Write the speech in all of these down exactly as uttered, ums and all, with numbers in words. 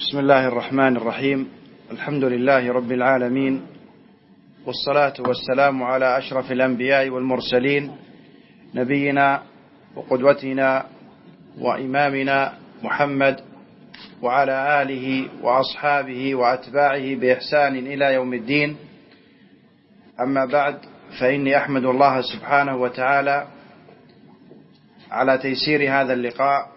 بسم الله الرحمن الرحيم. الحمد لله رب العالمين، والصلاة والسلام على أشرف الأنبياء والمرسلين، نبينا وقدوتنا وإمامنا محمد وعلى آله وأصحابه وأتباعه بإحسان إلى يوم الدين. أما بعد، فإني أحمد الله سبحانه وتعالى على تيسير هذا اللقاء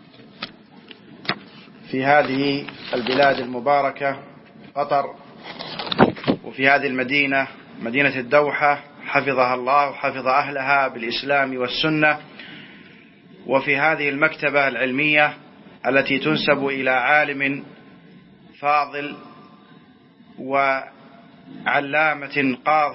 في هذه البلاد المباركة قطر، وفي هذه المدينة مدينة الدوحة حفظها الله وحفظ أهلها بالإسلام والسنة، وفي هذه المكتبة العلمية التي تنسب إلى عالم فاضل وعلامة قاض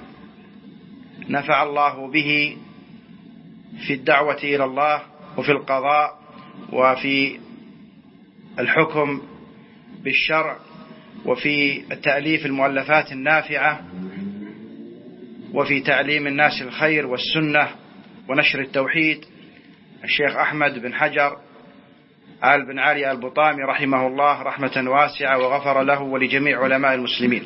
نفع الله به في الدعوة إلى الله وفي القضاء وفي الحكم بالشرع وفي تأليف المؤلفات النافعة وفي تعليم الناس الخير والسنة ونشر التوحيد، الشيخ أحمد بن حجر آل بن علي البطامي رحمه الله رحمة واسعة وغفر له ولجميع علماء المسلمين.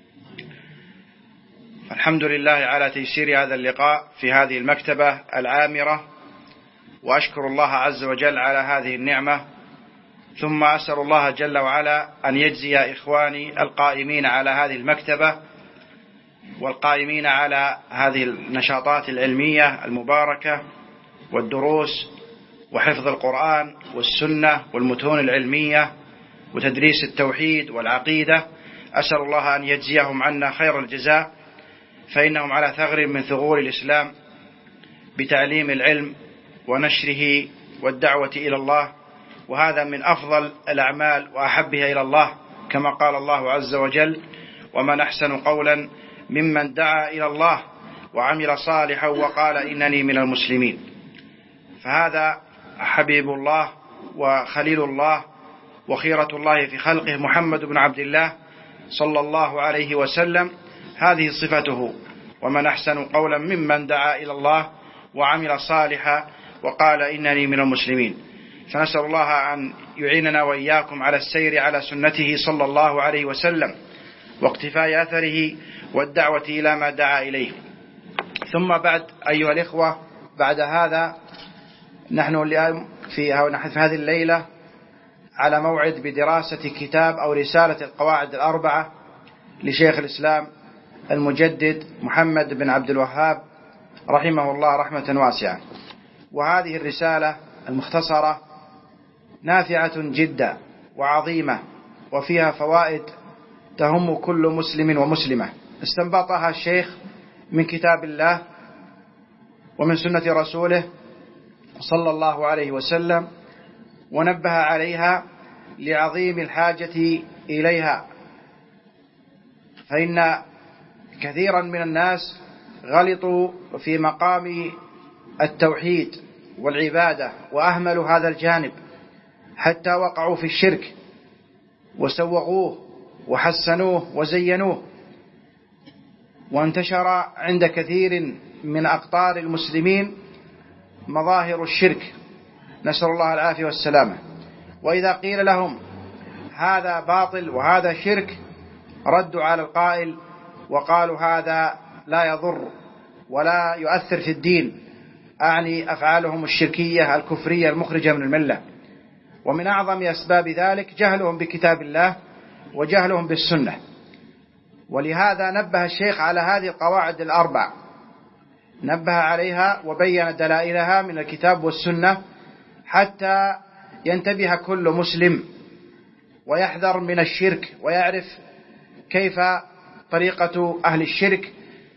الحمد لله على تيسير هذا اللقاء في هذه المكتبة العامرة، وأشكر الله عز وجل على هذه النعمة، ثم أسأل الله جل وعلا أن يجزي إخواني القائمين على هذه المكتبة والقائمين على هذه النشاطات العلمية المباركة والدروس وحفظ القرآن والسنة والمتون العلمية وتدريس التوحيد والعقيدة، أسأل الله أن يجزيهم عنا خير الجزاء، فإنهم على ثغر من ثغور الإسلام بتعليم العلم ونشره والدعوة إلى الله، وهذا من أفضل الأعمال وأحبها إلى الله، كما قال الله عز وجل: ومن أحسن قولا ممن دعا إلى الله وعمل صالحا وقال إنني من المسلمين. فهذا حبيب الله وخليل الله وخيرة الله في خلقه محمد بن عبد الله صلى الله عليه وسلم، هذه صفته: ومن أحسن قولا ممن دعا إلى الله وعمل صالحا وقال إنني من المسلمين. فنسأل الله أن يعيننا وإياكم على السير على سنته صلى الله عليه وسلم واقتفاء أثره والدعوة إلى ما دعا إليه. ثم بعد، أيها الإخوة، بعد هذا نحن اليوم في هذه الليلة على موعد بدراسة كتاب أو رسالة القواعد الأربعة لشيخ الإسلام المجدد محمد بن عبد الوهاب رحمه الله رحمة واسعة. وهذه الرسالة المختصرة نافعة جدا وعظيمة، وفيها فوائد تهم كل مسلم ومسلمة، استنبطها الشيخ من كتاب الله ومن سنة رسوله صلى الله عليه وسلم، ونبه عليها لعظيم الحاجة إليها، فإن كثيرا من الناس غلطوا في مقام التوحيد والعبادة وأهملوا هذا الجانب حتى وقعوا في الشرك وسوغوه وحسنوه وزينوه، وانتشر عند كثير من أقطار المسلمين مظاهر الشرك، نسأل الله العافية والسلامة. وإذا قيل لهم هذا باطل وهذا شرك ردوا على القائل وقالوا هذا لا يضر ولا يؤثر في الدين، أعني أفعالهم الشركية الكفرية المخرجة من الملة. ومن أعظم أسباب ذلك جهلهم بكتاب الله وجهلهم بالسنة. ولهذا نبه الشيخ على هذه القواعد الأربع، نبه عليها وبين دلائلها من الكتاب والسنة حتى ينتبه كل مسلم ويحذر من الشرك ويعرف كيف طريقة أهل الشرك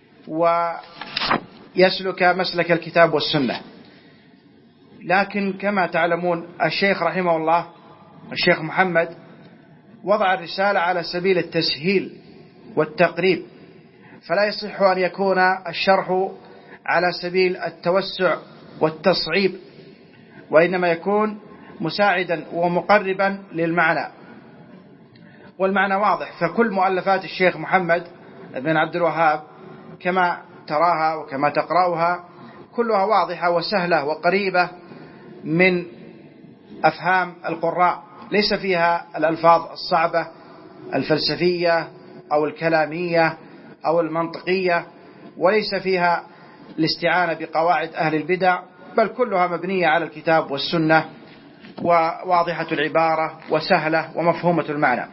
ويسلك مسلك الكتاب والسنة. لكن كما تعلمون الشيخ رحمه الله الشيخ محمد وضع الرسالة على سبيل التسهيل والتقريب، فلا يصح أن يكون الشرح على سبيل التوسع والتصعيب، وإنما يكون مساعدا ومقربا للمعنى، والمعنى واضح. فكل مؤلفات الشيخ محمد بن عبد الوهاب كما تراها وكما تقرأها كلها واضحة وسهلة وقريبة من أفهام القراء، ليس فيها الألفاظ الصعبة الفلسفية أو الكلامية أو المنطقية، وليس فيها الاستعانة بقواعد أهل البدع، بل كلها مبنية على الكتاب والسنة، وواضحة العبارة وسهلة ومفهومة المعنى.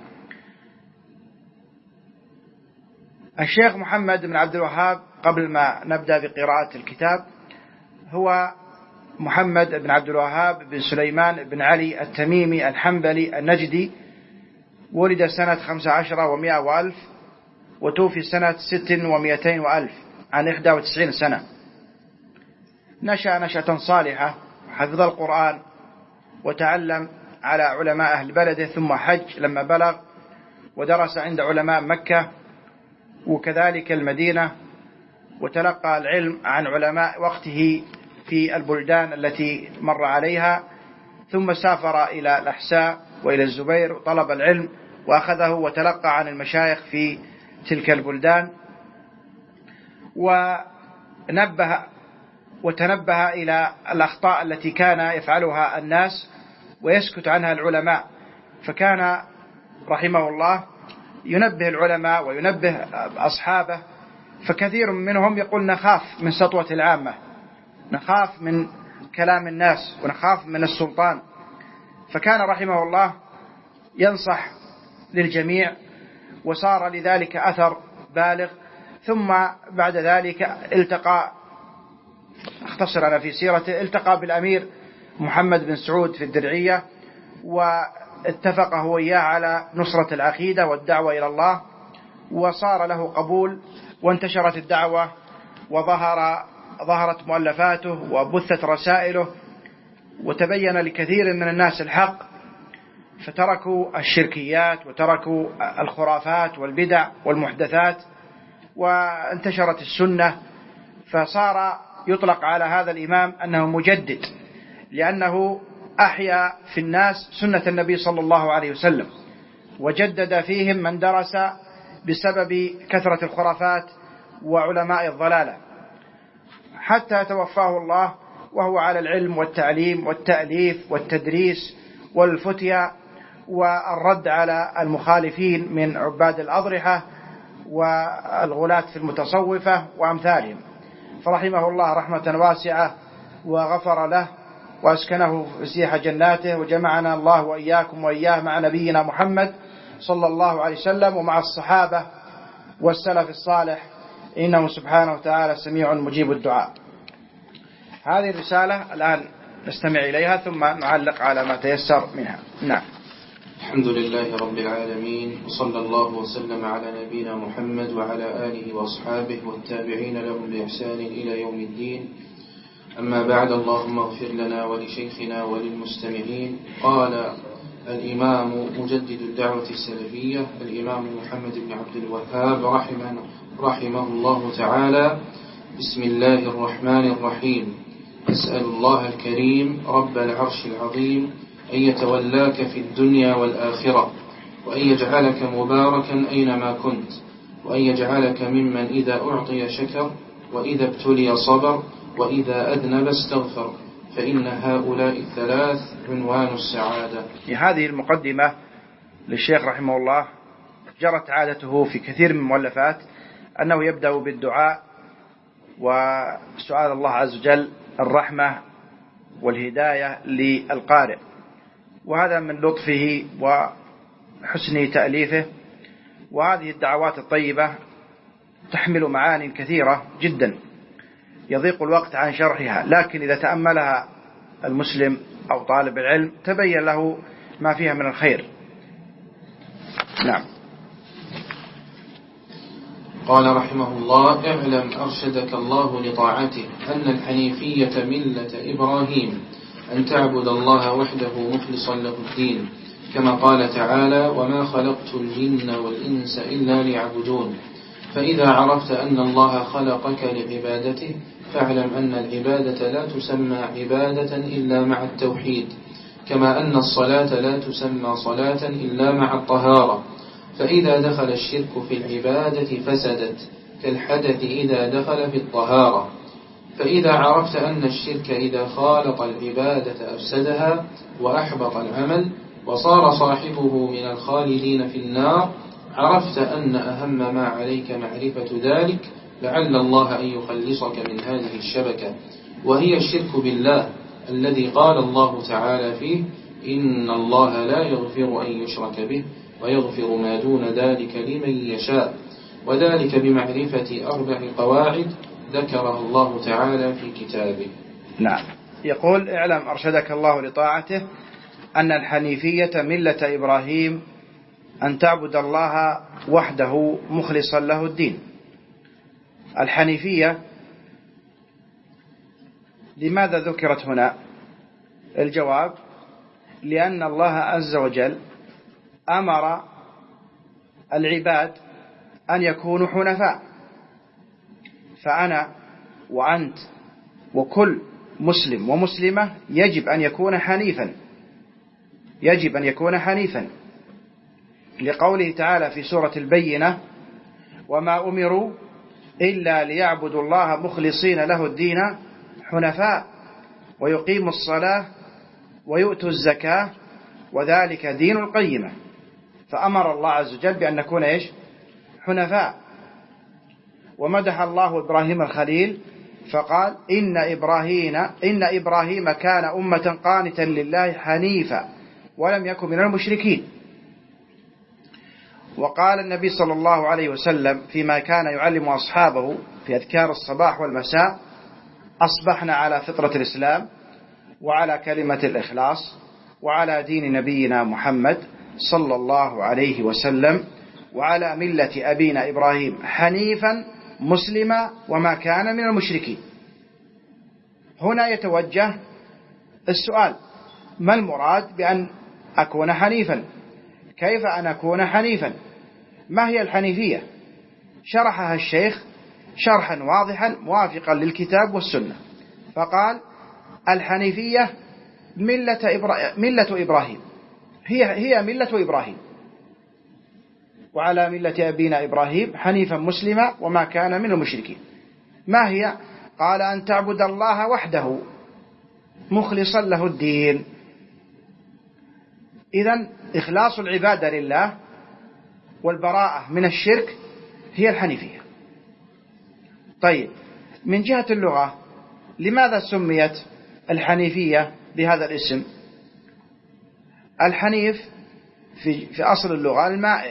الشيخ محمد بن عبد الوهاب، قبل ما نبدأ بقراءة الكتاب، هو محمد بن عبد الوهاب بن سليمان بن علي التميمي الحنبلي النجدي، ولد سنة خمس عشر ومائة وألف، وتوفي سنة ست ومائتين وألف، عن إحدى وتسعين سنة. نشأ نشأة صالحة، حفظ القرآن وتعلم على علماء أهل بلده، ثم حج لما بلغ، ودرس عند علماء مكة وكذلك المدينة، وتلقى العلم عن علماء وقته في البلدان التي مر عليها، ثم سافر إلى الأحساء وإلى الزبير وطلب العلم وأخذه وتلقى عن المشايخ في تلك البلدان، ونبه وتنبه إلى الأخطاء التي كان يفعلها الناس ويسكت عنها العلماء، فكان رحمه الله ينبه العلماء وينبه أصحابه، فكثير منهم يقول نخاف من سطوة العامة، نخاف من كلام الناس، ونخاف من السلطان، فكان رحمه الله ينصح للجميع، وصار لذلك أثر بالغ. ثم بعد ذلك التقى، اختصر أنا في سيرته، التقى بالأمير محمد بن سعود في الدرعية، واتفق هو وإياه على نصرة العقيدة والدعوة إلى الله، وصار له قبول، وانتشرت الدعوة، وظهر ظهرت مؤلفاته وبثت رسائله، وتبين لكثير من الناس الحق، فتركوا الشركيات وتركوا الخرافات والبدع والمحدثات، وانتشرت السنة، فصار يطلق على هذا الإمام أنه مجدد، لأنه أحيا في الناس سنة النبي صلى الله عليه وسلم، وجدد فيهم من درس بسبب كثرة الخرافات وعلماء الضلالة، حتى توفاه الله وهو على العلم والتعليم والتأليف والتدريس والفتيا والرد على المخالفين من عباد الأضرحة والغلاة في المتصوفة وأمثالهم، فرحمه الله رحمة واسعة، وغفر له وأسكنه فسيح جناته، وجمعنا الله وإياكم وإياه مع نبينا محمد صلى الله عليه وسلم ومع الصحابة والسلف الصالح، إنه سبحانه وتعالى سميع مجيب الدعاء. هذه الرسالة الآن نستمع إليها، ثم نعلق على ما تيسر منها. نعم. الحمد لله رب العالمين، وصلى الله وسلم على نبينا محمد وعلى آله وأصحابه والتابعين لهم بإحسان إلى يوم الدين. أما بعد، اللهم اغفر لنا ولشيخنا وللمستمعين. قال الإمام مجدد الدعوة السلفية الإمام محمد بن عبد الوهاب رحمه, رحمه الله تعالى: بسم الله الرحمن الرحيم. أسأل الله الكريم رب العرش العظيم أن يتولاك في الدنيا والآخرة، وأن يجعلك مباركا أينما كنت، وأن يجعلك ممن إذا أعطي شكر، وإذا ابتلي صبر، وإذا أذنب استغفر، فإن هؤلاء الثلاث عنوان السعادة. هذه المقدمة للشيخ رحمه الله جرت عادته في كثير من المؤلفات أنه يبدأ بالدعاء وسؤال الله عز وجل الرحمة والهداية للقارئ، وهذا من لطفه وحسن تأليفه. وهذه الدعوات الطيبة تحمل معاني كثيرة جدا يضيق الوقت عن شرحها، لكن إذا تأملها المسلم أو طالب العلم تبين له ما فيها من الخير. نعم. قال رحمه الله: اعلم أرشدك الله لطاعته أن الحنيفية ملة إبراهيم، أن تعبد الله وحده مخلصا له الدين، كما قال تعالى: وما خلقت الجن والإنس إلا ليعبدون. فإذا عرفت أن الله خلقك لعبادته فاعلم أن العبادة لا تسمى عبادة إلا مع التوحيد، كما أن الصلاة لا تسمى صلاة إلا مع الطهارة. فإذا دخل الشرك في العبادة فسدت، كالحدث إذا دخل في الطهارة. فإذا عرفت أن الشرك إذا خالط العبادة أفسدها وأحبط العمل، وصار صاحبه من الخالدين في النار، عرفت أن أهم ما عليك معرفة ذلك لعل الله أن يخلصك من هذه الشبكة، وهي الشرك بالله الذي قال الله تعالى فيه: إن الله لا يغفر أن يشرك به ويغفر ما دون ذلك لمن يشاء، وذلك بمعرفة أربع قواعد ذكرها الله تعالى في كتابه. نعم. يقول: اعلم أرشدك الله لطاعته أن الحنيفية ملة إبراهيم أن تعبد الله وحده مخلصا له الدين. الحنيفية لماذا ذكرت هنا؟ الجواب: لأن الله عز وجل أمر العباد أن يكونوا حنفاء، فأنا وأنت وكل مسلم ومسلمة يجب أن يكون حنيفا، يجب أن يكون حنيفا، لقوله تعالى في سورة البينة: وما أمروا إلا ليعبدوا الله مخلصين له الدين حنفاء ويقيموا الصلاة ويؤتوا الزكاة وذلك دين القيمة. فأمر الله عز وجل بأن نكون إيش؟ حنفاء. ومدح الله إبراهيم الخليل فقال: إن إبراهيم إن إبراهيم كان أمة قانتا لله حنيفا ولم يكن من المشركين. وقال النبي صلى الله عليه وسلم فيما كان يعلم أصحابه في أذكار الصباح والمساء: أصبحنا على فطرة الإسلام وعلى كلمة الإخلاص وعلى دين نبينا محمد صلى الله عليه وسلم وعلى ملة أبينا إبراهيم حنيفا مسلما وما كان من المشركين. هنا يتوجه السؤال: ما المراد بأن أكون حنيفا؟ كيف أن أكون حنيفا؟ ما هي الحنيفية؟ شرحها الشيخ شرحا واضحا موافقا للكتاب والسنة، فقال: الحنيفية ملة, إبرا... ملة إبراهيم، هي هي ملة إبراهيم، وعلى ملة أبينا إبراهيم حنيفا مسلما وما كان من المشركين. ما هي؟ قال: أن تعبد الله وحده مخلصا له الدين. إذن إخلاص العبادة لله والبراءة من الشرك هي الحنيفية. طيب، من جهة اللغة لماذا سميت الحنيفية بهذا الاسم؟ الحنيف في, في أصل اللغة المائل،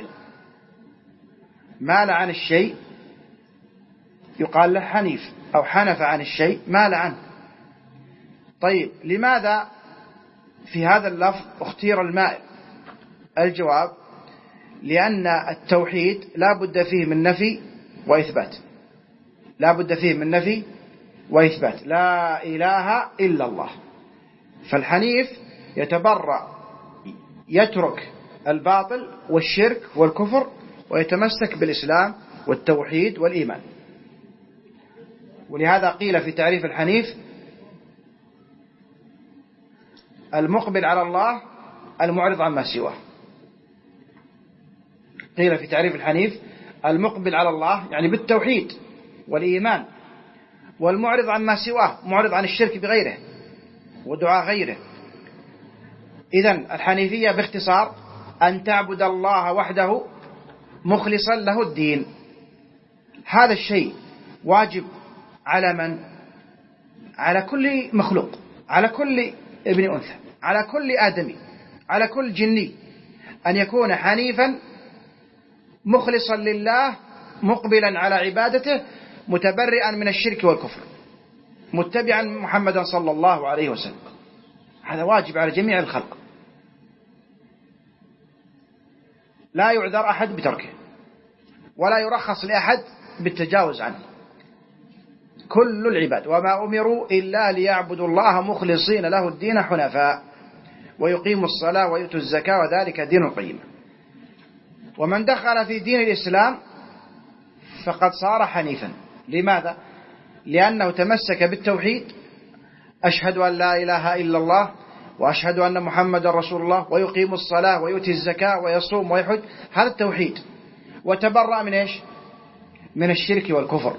مال عن الشيء يقال له حنيف، أو حنف عن الشيء مال عنه. طيب، لماذا في هذا اللفظ اختير المائل؟ الجواب: لأن التوحيد لا بد فيه من نفي وإثبات، لا بد فيه من نفي وإثبات، لا إله إلا الله. فالحنيف يتبرأ، يترك الباطل والشرك والكفر ويتمسك بالإسلام والتوحيد والإيمان. ولهذا قيل في تعريف الحنيف: المقبل على الله المعرض عما سواه. قيل في تعريف الحنيف: المقبل على الله يعني بالتوحيد والإيمان، والمعرض عما سواه معرض عن الشرك بغيره ودعاء غيره. إذن الحنيفية باختصار أن تعبد الله وحده مخلصا له الدين. هذا الشيء واجب على من؟ على كل مخلوق، على كل ابن أنثى، على كل آدمي، على كل جني، أن يكون حنيفا مخلصا لله مقبلا على عبادته متبرئا من الشرك والكفر متبعا محمدا صلى الله عليه وسلم. هذا واجب على جميع الخلق، لا يعذر أحد بتركه ولا يرخص لأحد بالتجاوز عنه. كل العباد وما أمروا إلا ليعبدوا الله مخلصين له الدين حنفاء ويقيموا الصلاة ويؤتوا الزكاة وذلك دين القيمة. ومن دخل في دين الإسلام فقد صار حنيفا. لماذا؟ لأنه تمسك بالتوحيد: أشهد أن لا إله إلا الله وأشهد أن محمد رسول الله، ويقيم الصلاة ويؤتي الزكاة ويصوم ويحج. هذا التوحيد. وتبرأ من إيش؟ من الشرك والكفر.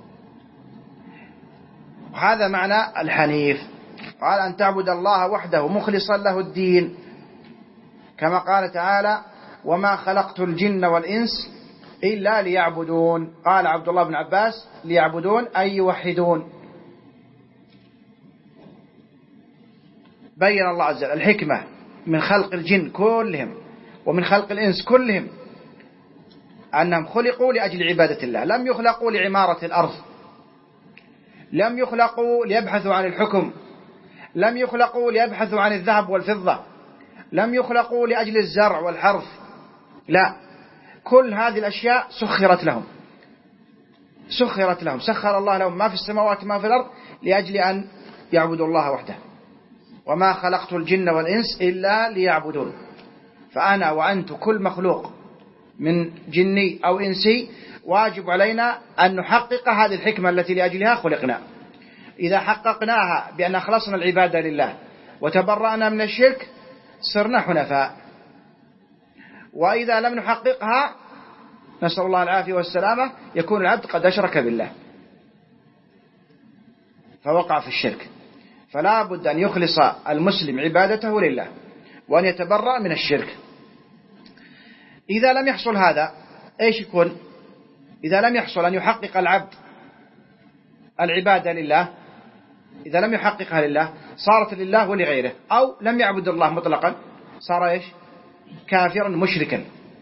وهذا معنى الحنيف. قال: أن تعبد الله وحده مخلصا له الدين. كما قال تعالى وما خلقت الجن والإنس إلا ليعبدون. قال عبد الله بن عباس ليعبدون أي يوحدون. بين الله عز وجل الحكمة من خلق الجن كلهم ومن خلق الإنس كلهم أنهم خلقوا لأجل عبادة الله، لم يخلقوا لعمارة الأرض، لم يخلقوا ليبحثوا عن الحكم، لم يخلقوا ليبحثوا عن الذهب والفضة، لم يخلقوا لأجل الزرع والحرث، لا، كل هذه الأشياء سخرت لهم سخرت لهم سخر الله لهم ما في السماوات ما في الأرض لأجل أن يعبدوا الله وحده. وما خلقت الجن والإنس إلا ليعبدون. فأنا وأنت كل مخلوق من جني أو إنسي واجب علينا أن نحقق هذه الحكمة التي لأجلها خلقنا. إذا حققناها بأن أخلصنا العبادة لله وتبرأنا من الشرك صرنا حنفاء، وإذا لم نحققها نسأل الله العافية والسلامة يكون العبد قد أشرك بالله فوقع في الشرك. فلا بد أن يخلص المسلم عبادته لله وأن يتبرأ من الشرك. إذا لم يحصل هذا إيش يكون؟ إذا لم يحصل أن يحقق العبد العبادة لله، إذا لم يحققها لله صارت لله ولغيره، أو لم يعبد الله مطلقا صار إيش؟ كافرا مشركا.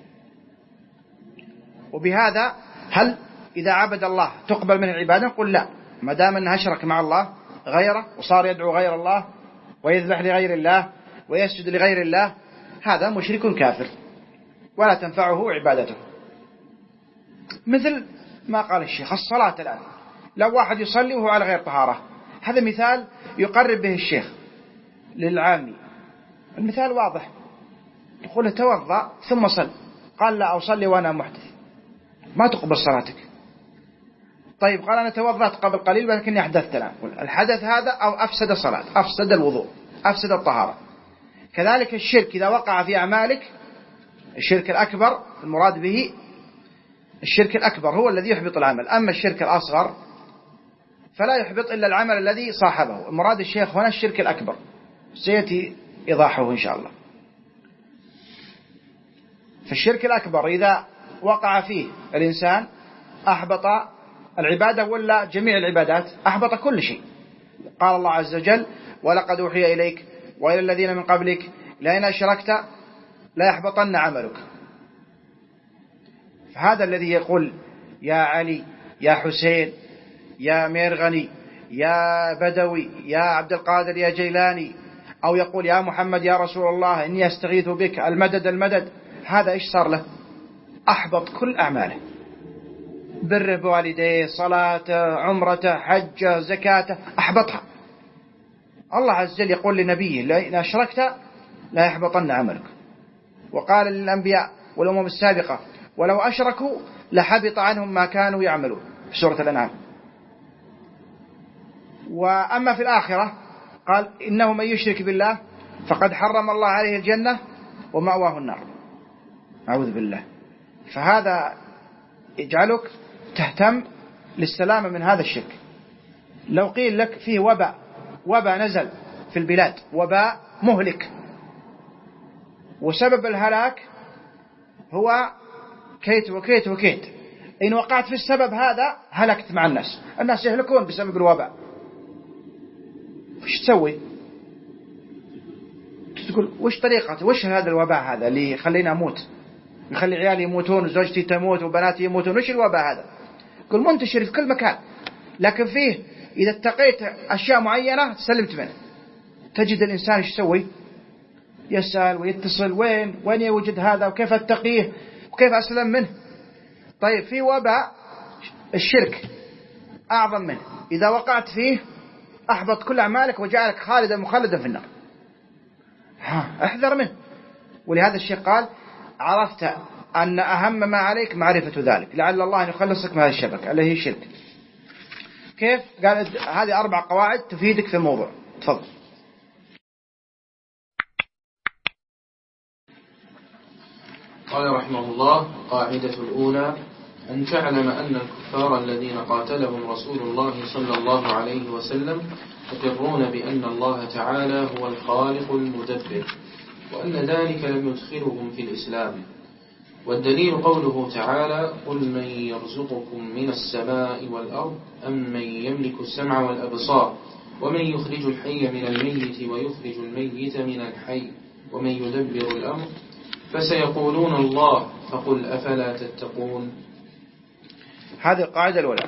وبهذا هل إذا عبد الله تقبل منه العبادة؟ نقول لا، ما دام أنه أشرك مع الله غيره وصار يدعو غير الله ويذبح لغير الله ويسجد لغير الله هذا مشرك كافر ولا تنفعه عبادته. مثل ما قال الشيخ الصلاة الآن، لو واحد يصلي وهو على غير طهارة، هذا مثال يقرب به الشيخ للعامي. المثال واضح، تقول توضأ ثم صل، قال لا أصلي وأنا محدث، ما تقبل صلاتك. طيب قال أنا توضأت قبل قليل ولكني أحدثت الآن، الحدث هذا أو أفسد الصلاة، أفسد الوضوء، أفسد الطهارة. كذلك الشرك إذا وقع في أعمالك، الشرك الأكبر المراد به الشرك الأكبر هو الذي يحبط العمل، أما الشرك الأصغر فلا يحبط إلا العمل الذي صاحبه. المراد الشيخ هنا الشرك الأكبر سيأتي إيضاحه إن شاء الله. فالشرك الأكبر إذا وقع فيه الإنسان أحبط العبادة ولا جميع العبادات؟ أحبط كل شيء. قال الله عز وجل ولقد أوحي إليك وإلى الذين من قبلك لئن أشركت لا يحبطن عملك. فهذا الذي يقول يا علي يا حسين يا ميرغني يا بدوي يا عبد القادر يا جيلاني، أو يقول يا محمد يا رسول الله إني أستغيث بك المدد المدد، هذا إيش صار له؟ أحبط كل أعماله، بره بوالديه، صلاته، عمرته، حجه، زكاته، أحبطها. الله عز وجل يقول لنبيه لئن أشركت لا يحبطن عملك. وقال للأنبياء والأمم السابقة ولو أشركوا لحبط عنهم ما كانوا يعملون في سورة الأنعام. وأما في الآخرة قال إنه من يشرك بالله فقد حرم الله عليه الجنة ومأواه النار، أعوذ بالله. فهذا يجعلك تهتم للسلامة من هذا الشرك. لو قيل لك فيه وباء وباء نزل في البلاد، وباء مهلك، وسبب الهلاك هو كيت وكيت وكيت، إن وقعت في السبب هذا هلكت مع الناس، الناس يهلكون بسبب الوباء، وش تسوي؟ تقول وش طريقته، وش هذا الوباء هذا اللي يخلينا أموت، يخلي عيالي يموتون وزوجتي تموت وبناتي يموتون، وش الوباء هذا؟ يقول منتشر في كل مكان، لكن فيه إذا اتقيت أشياء معينة سلمت منه. تجد الإنسان ايش يسوي؟ يسأل ويتصل وين وين يوجد هذا وكيف أتقيه وكيف أسلم منه. طيب في وباء الشرك أعظم منه، إذا وقعت فيه أحبط كل أعمالك وجعلك خالدا مخلدا في النار، احذر منه. ولهذا الشيخ قال عرفت أن أهم ما عليك معرفة ذلك لعل الله أن يخلصك من هذه الشبكة اللي هي الشرك. كيف؟ قال هذه أربع قواعد تفيدك في الموضوع. تفضل. قال رحمه الله: قاعدة الأولى أن تعلم أن الكفار الذين قاتلهم رسول الله صلى الله عليه وسلم يقرون بأن الله تعالى هو الخالق المدبر، وأن ذلك لم يدخلهم في الإسلام. والدليل قوله تعالى: قل من يرزقكم من السماء والأرض أم من يملك السمع والأبصار ومن يخرج الحي من الميت ويخرج الميت من الحي ومن يدبر الأمر فسيقولون الله فقل أفلا تتقون. هذه القاعدة الأولى،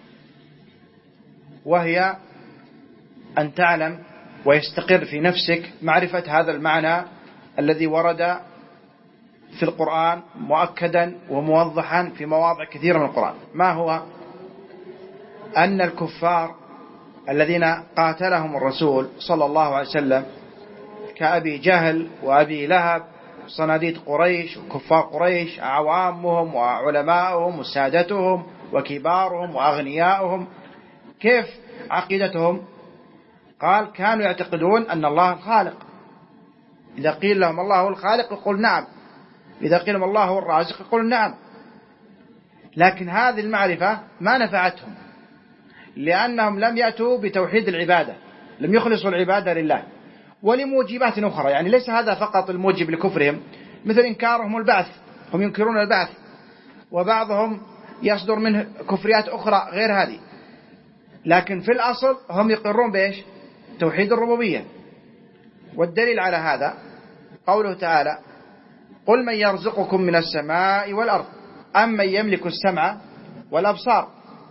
وهي أن تعلم ويستقر في نفسك معرفة هذا المعنى الذي ورد في القرآن مؤكدا وموضحا في مواضع كثيرة من القرآن. ما هو؟ أن الكفار الذين قاتلهم الرسول صلى الله عليه وسلم كأبي جهل وأبي لهب صناديد قريش وكفار قريش عوامهم وعلماؤهم وسادتهم وكبارهم وأغنياؤهم، كيف عقيدتهم؟ قال كانوا يعتقدون أن الله الخالق. إذا قيل لهم الله هو الخالق يقول نعم، إذا قيل لهم الله هو الرازق يقول نعم. لكن هذه المعرفة ما نفعتهم، لأنهم لم يأتوا بتوحيد العبادة، لم يخلصوا العبادة لله، ولموجبات أخرى. يعني ليس هذا فقط الموجب لكفرهم، مثل إنكارهم البعث، هم ينكرون البعث، وبعضهم يصدر منه كفريات أخرى غير هذه، لكن في الأصل هم يقرون بإيش؟ توحيد الربوبية. والدليل على هذا قوله تعالى: قل من يرزقكم من السماء والأرض أم من يملك السمع والأبصار.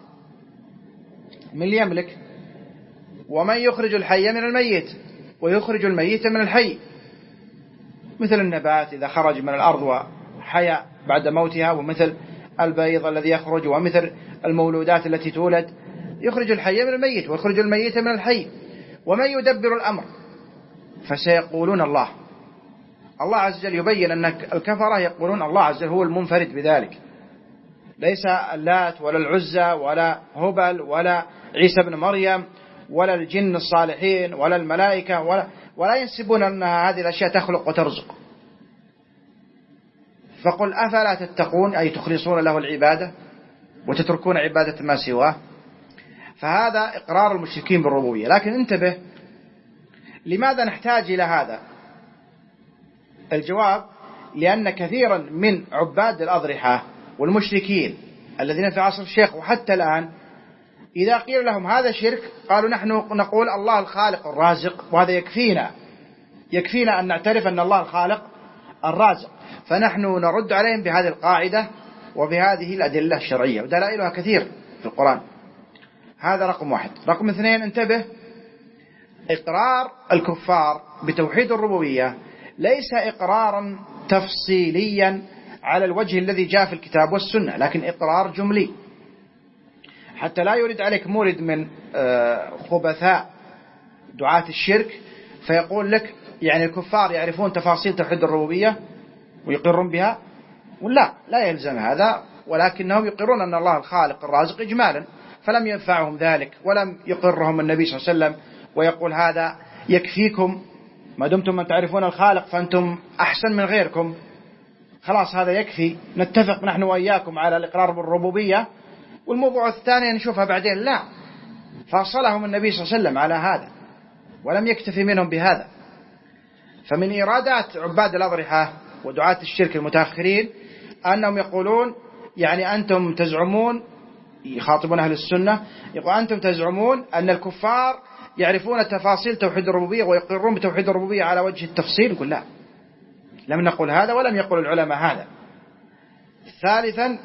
من اللي يملك؟ ومن يخرج الحي من الميت ويخرج الميت من الحي، مثل النبات إذا خرج من الأرض وحيا بعد موتها، ومثل البيض الذي يخرج، ومثل المولودات التي تولد، يخرج الحي من الميت ويخرج الميت من الحي. ومن يدبر الأمر فسيقولون الله. الله عز وجل يبين أن الكفرة يقولون الله عز وجل هو المنفرد بذلك، ليس اللات ولا العزى ولا هبل ولا عيسى بن مريم ولا الجن الصالحين ولا الملائكة، ولا, ولا ينسبون أن هذه الأشياء تخلق وترزق. فقل أفلا تتقون، أي تخلصون له العبادة وتتركون عبادة ما سواه. فهذا إقرار المشركين بالربوبية. لكن انتبه، لماذا نحتاج إلى هذا؟ الجواب: لأن كثيرا من عباد الأضرحة والمشركين الذين في عصر الشيخ وحتى الآن إذا قيل لهم هذا شرك قالوا نحن نقول الله الخالق الرازق، وهذا يكفينا يكفينا أن نعترف أن الله الخالق الرازق. فنحن نرد عليهم بهذه القاعدة وبهذه الأدلة الشرعية، ودلائلها كثير في القرآن. هذا رقم واحد. رقم اثنين، انتبه، إقرار الكفار بتوحيد الربوبية ليس إقرارا تفصيليا على الوجه الذي جاء في الكتاب والسنة، لكن إقرار جملي، حتى لا يريد عليك مورد من خبثاء دعاة الشرك فيقول لك يعني الكفار يعرفون تفاصيل توحيد الربوبية ويقرون بها، ولا لا يلزم هذا، ولكنهم يقرون أن الله الخالق الرازق إجمالا، فلم ينفعهم ذلك ولم يقرهم النبي صلى الله عليه وسلم ويقول هذا يكفيكم ما دمتم من تعرفون الخالق فأنتم أحسن من غيركم، خلاص هذا يكفي، نتفق نحن وإياكم على الإقرار بالربوبية والموضوع الثاني نشوفها بعدين. لا، فصلهم النبي صلى الله عليه وسلم على هذا ولم يكتفي منهم بهذا. فمن إيرادات عباد الأضرحة ودعاة الشرك المتأخرين أنهم يقولون يعني أنتم تزعمون، يخاطبون أهل السنة، يقول أنتم تزعمون أن الكفار يعرفون تفاصيل توحيد الربوبية ويقرون بتوحيد الربوبية على وجه التفصيل. نقول لا، لم نقل هذا ولم يقل العلماء هذا. ثالثا،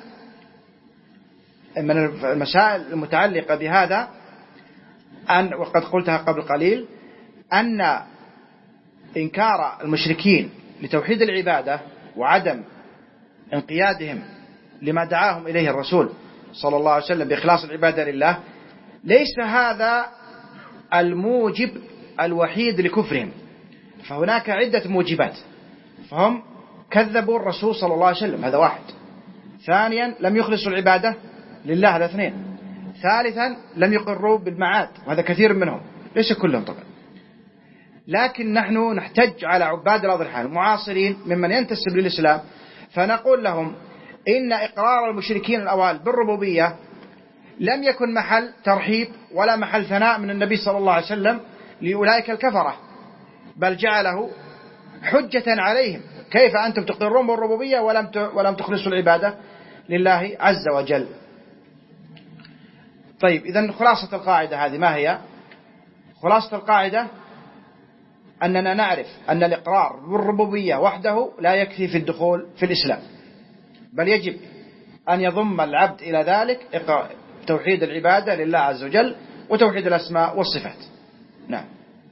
من المسائل المتعلقة بهذا أن وقد قلتها قبل قليل أن إنكار المشركين لتوحيد العبادة وعدم انقيادهم لما دعاهم إليه الرسول صلى الله عليه وسلم بإخلاص العبادة لله ليس هذا الموجب الوحيد لكفرهم، فهناك عدة موجبات. فهم كذبوا الرسول صلى الله عليه وسلم، هذا واحد. ثانيا، لم يخلصوا العبادة لله، هذا اثنين. ثالثا، لم يقروا بالمعاد، وهذا كثير منهم، ليس كلهم طبعا. لكن نحن نحتج على عباد الأضرحة المعاصرين ممن ينتسب للإسلام، فنقول لهم إن إقرار المشركين الأوائل بالربوبية لم يكن محل ترحيب ولا محل ثناء من النبي صلى الله عليه وسلم لأولئك الكفرة، بل جعله حجة عليهم. كيف أنتم تقرون بالربوبية ولم ولم تخلصوا العبادة لله عز وجل؟ طيب، إذن خلاصة القاعدة هذه ما هي؟ خلاصة القاعدة أننا نعرف أن الإقرار بالربوبية وحده لا يكفي في الدخول في الإسلام، بل يجب أن يضم العبد إلى ذلك توحيد العبادة لله عز وجل وتوحيد الأسماء والصفات. نعم.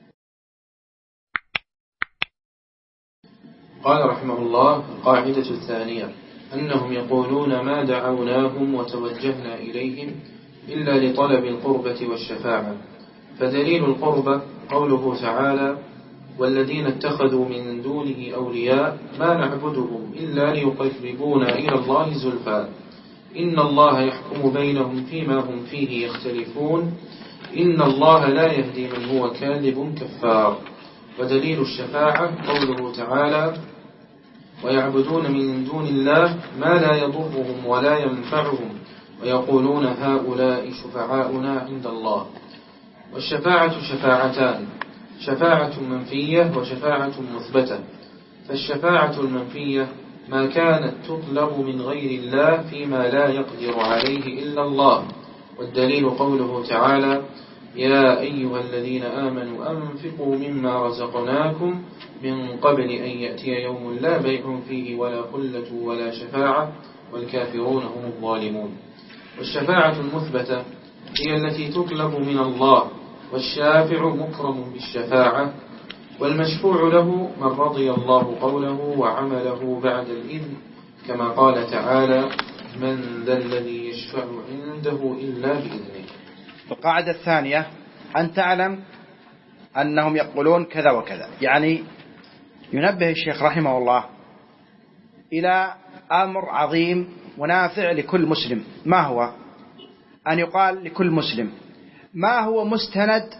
قال رحمه الله: القاعدة الثانية أنهم يقولون ما دعوناهم وتوجهنا إليهم إلا لطلب القربة والشفاعة، فدليل القربة قوله تعالى: والذين اتخذوا من دونه أولياء ما نعبدهم إلا ليقربونا إلى الله زلفى إن الله يحكم بينهم فيما هم فيه يختلفون إن الله لا يهدي من هو كاذب كفار. ودليل الشفاعة قوله تعالى: ويعبدون من دون الله ما لا يضرهم ولا ينفعهم ويقولون هؤلاء شفعاؤنا عند الله. والشفاعة شفاعتان: شفاعة منفية وشفاعة مثبتة. فالشفاعة المنفية ما كانت تطلب من غير الله فيما لا يقدر عليه إلا الله، والدليل قوله تعالى: يا أيها الذين آمنوا أنفقوا مما رزقناكم من قبل أن يأتي يوم لا بيع فيه ولا خلة ولا شفاعة والكافرون هم الظالمون. والشفاعة المثبتة هي التي تطلب من الله، والشافع مكرم بالشفاعة، والمشفوع له من رضي الله قوله وعمله بعد الإذن، كما قال تعالى: من ذا الذي يشفع عنده إلا بإذنه. القاعدة الثانية أن تعلم أنهم يقولون كذا وكذا، يعني ينبه الشيخ رحمه الله إلى أمر عظيم ونافع لكل مسلم. ما هو؟ أن يقال لكل مسلم ما هو مستند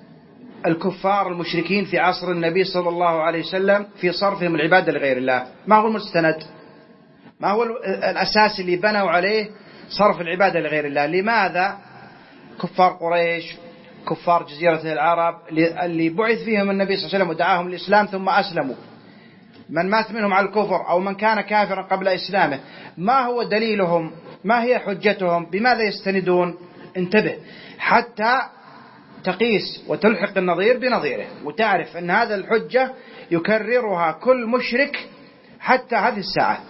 الكفار المشركين في عصر النبي صلى الله عليه وسلم في صرفهم العبادة لغير الله. ما هو المستند؟ ما هو الأساس اللي بنوا عليه صرف العبادة لغير الله؟ لماذا كفار قريش، كفار جزيرة العرب اللي بعث فيهم النبي صلى الله عليه وسلم ودعاهم الإسلام ثم أسلموا، من مات منهم على الكفر أو من كان كافرا قبل إسلامه، ما هو دليلهم؟ ما هي حجتهم؟ بماذا يستندون؟ انتبه حتى تقيس وتلحق النظير بنظيره وتعرف أن هذا الحجة يكررها كل مشرك حتى هذه الساعة.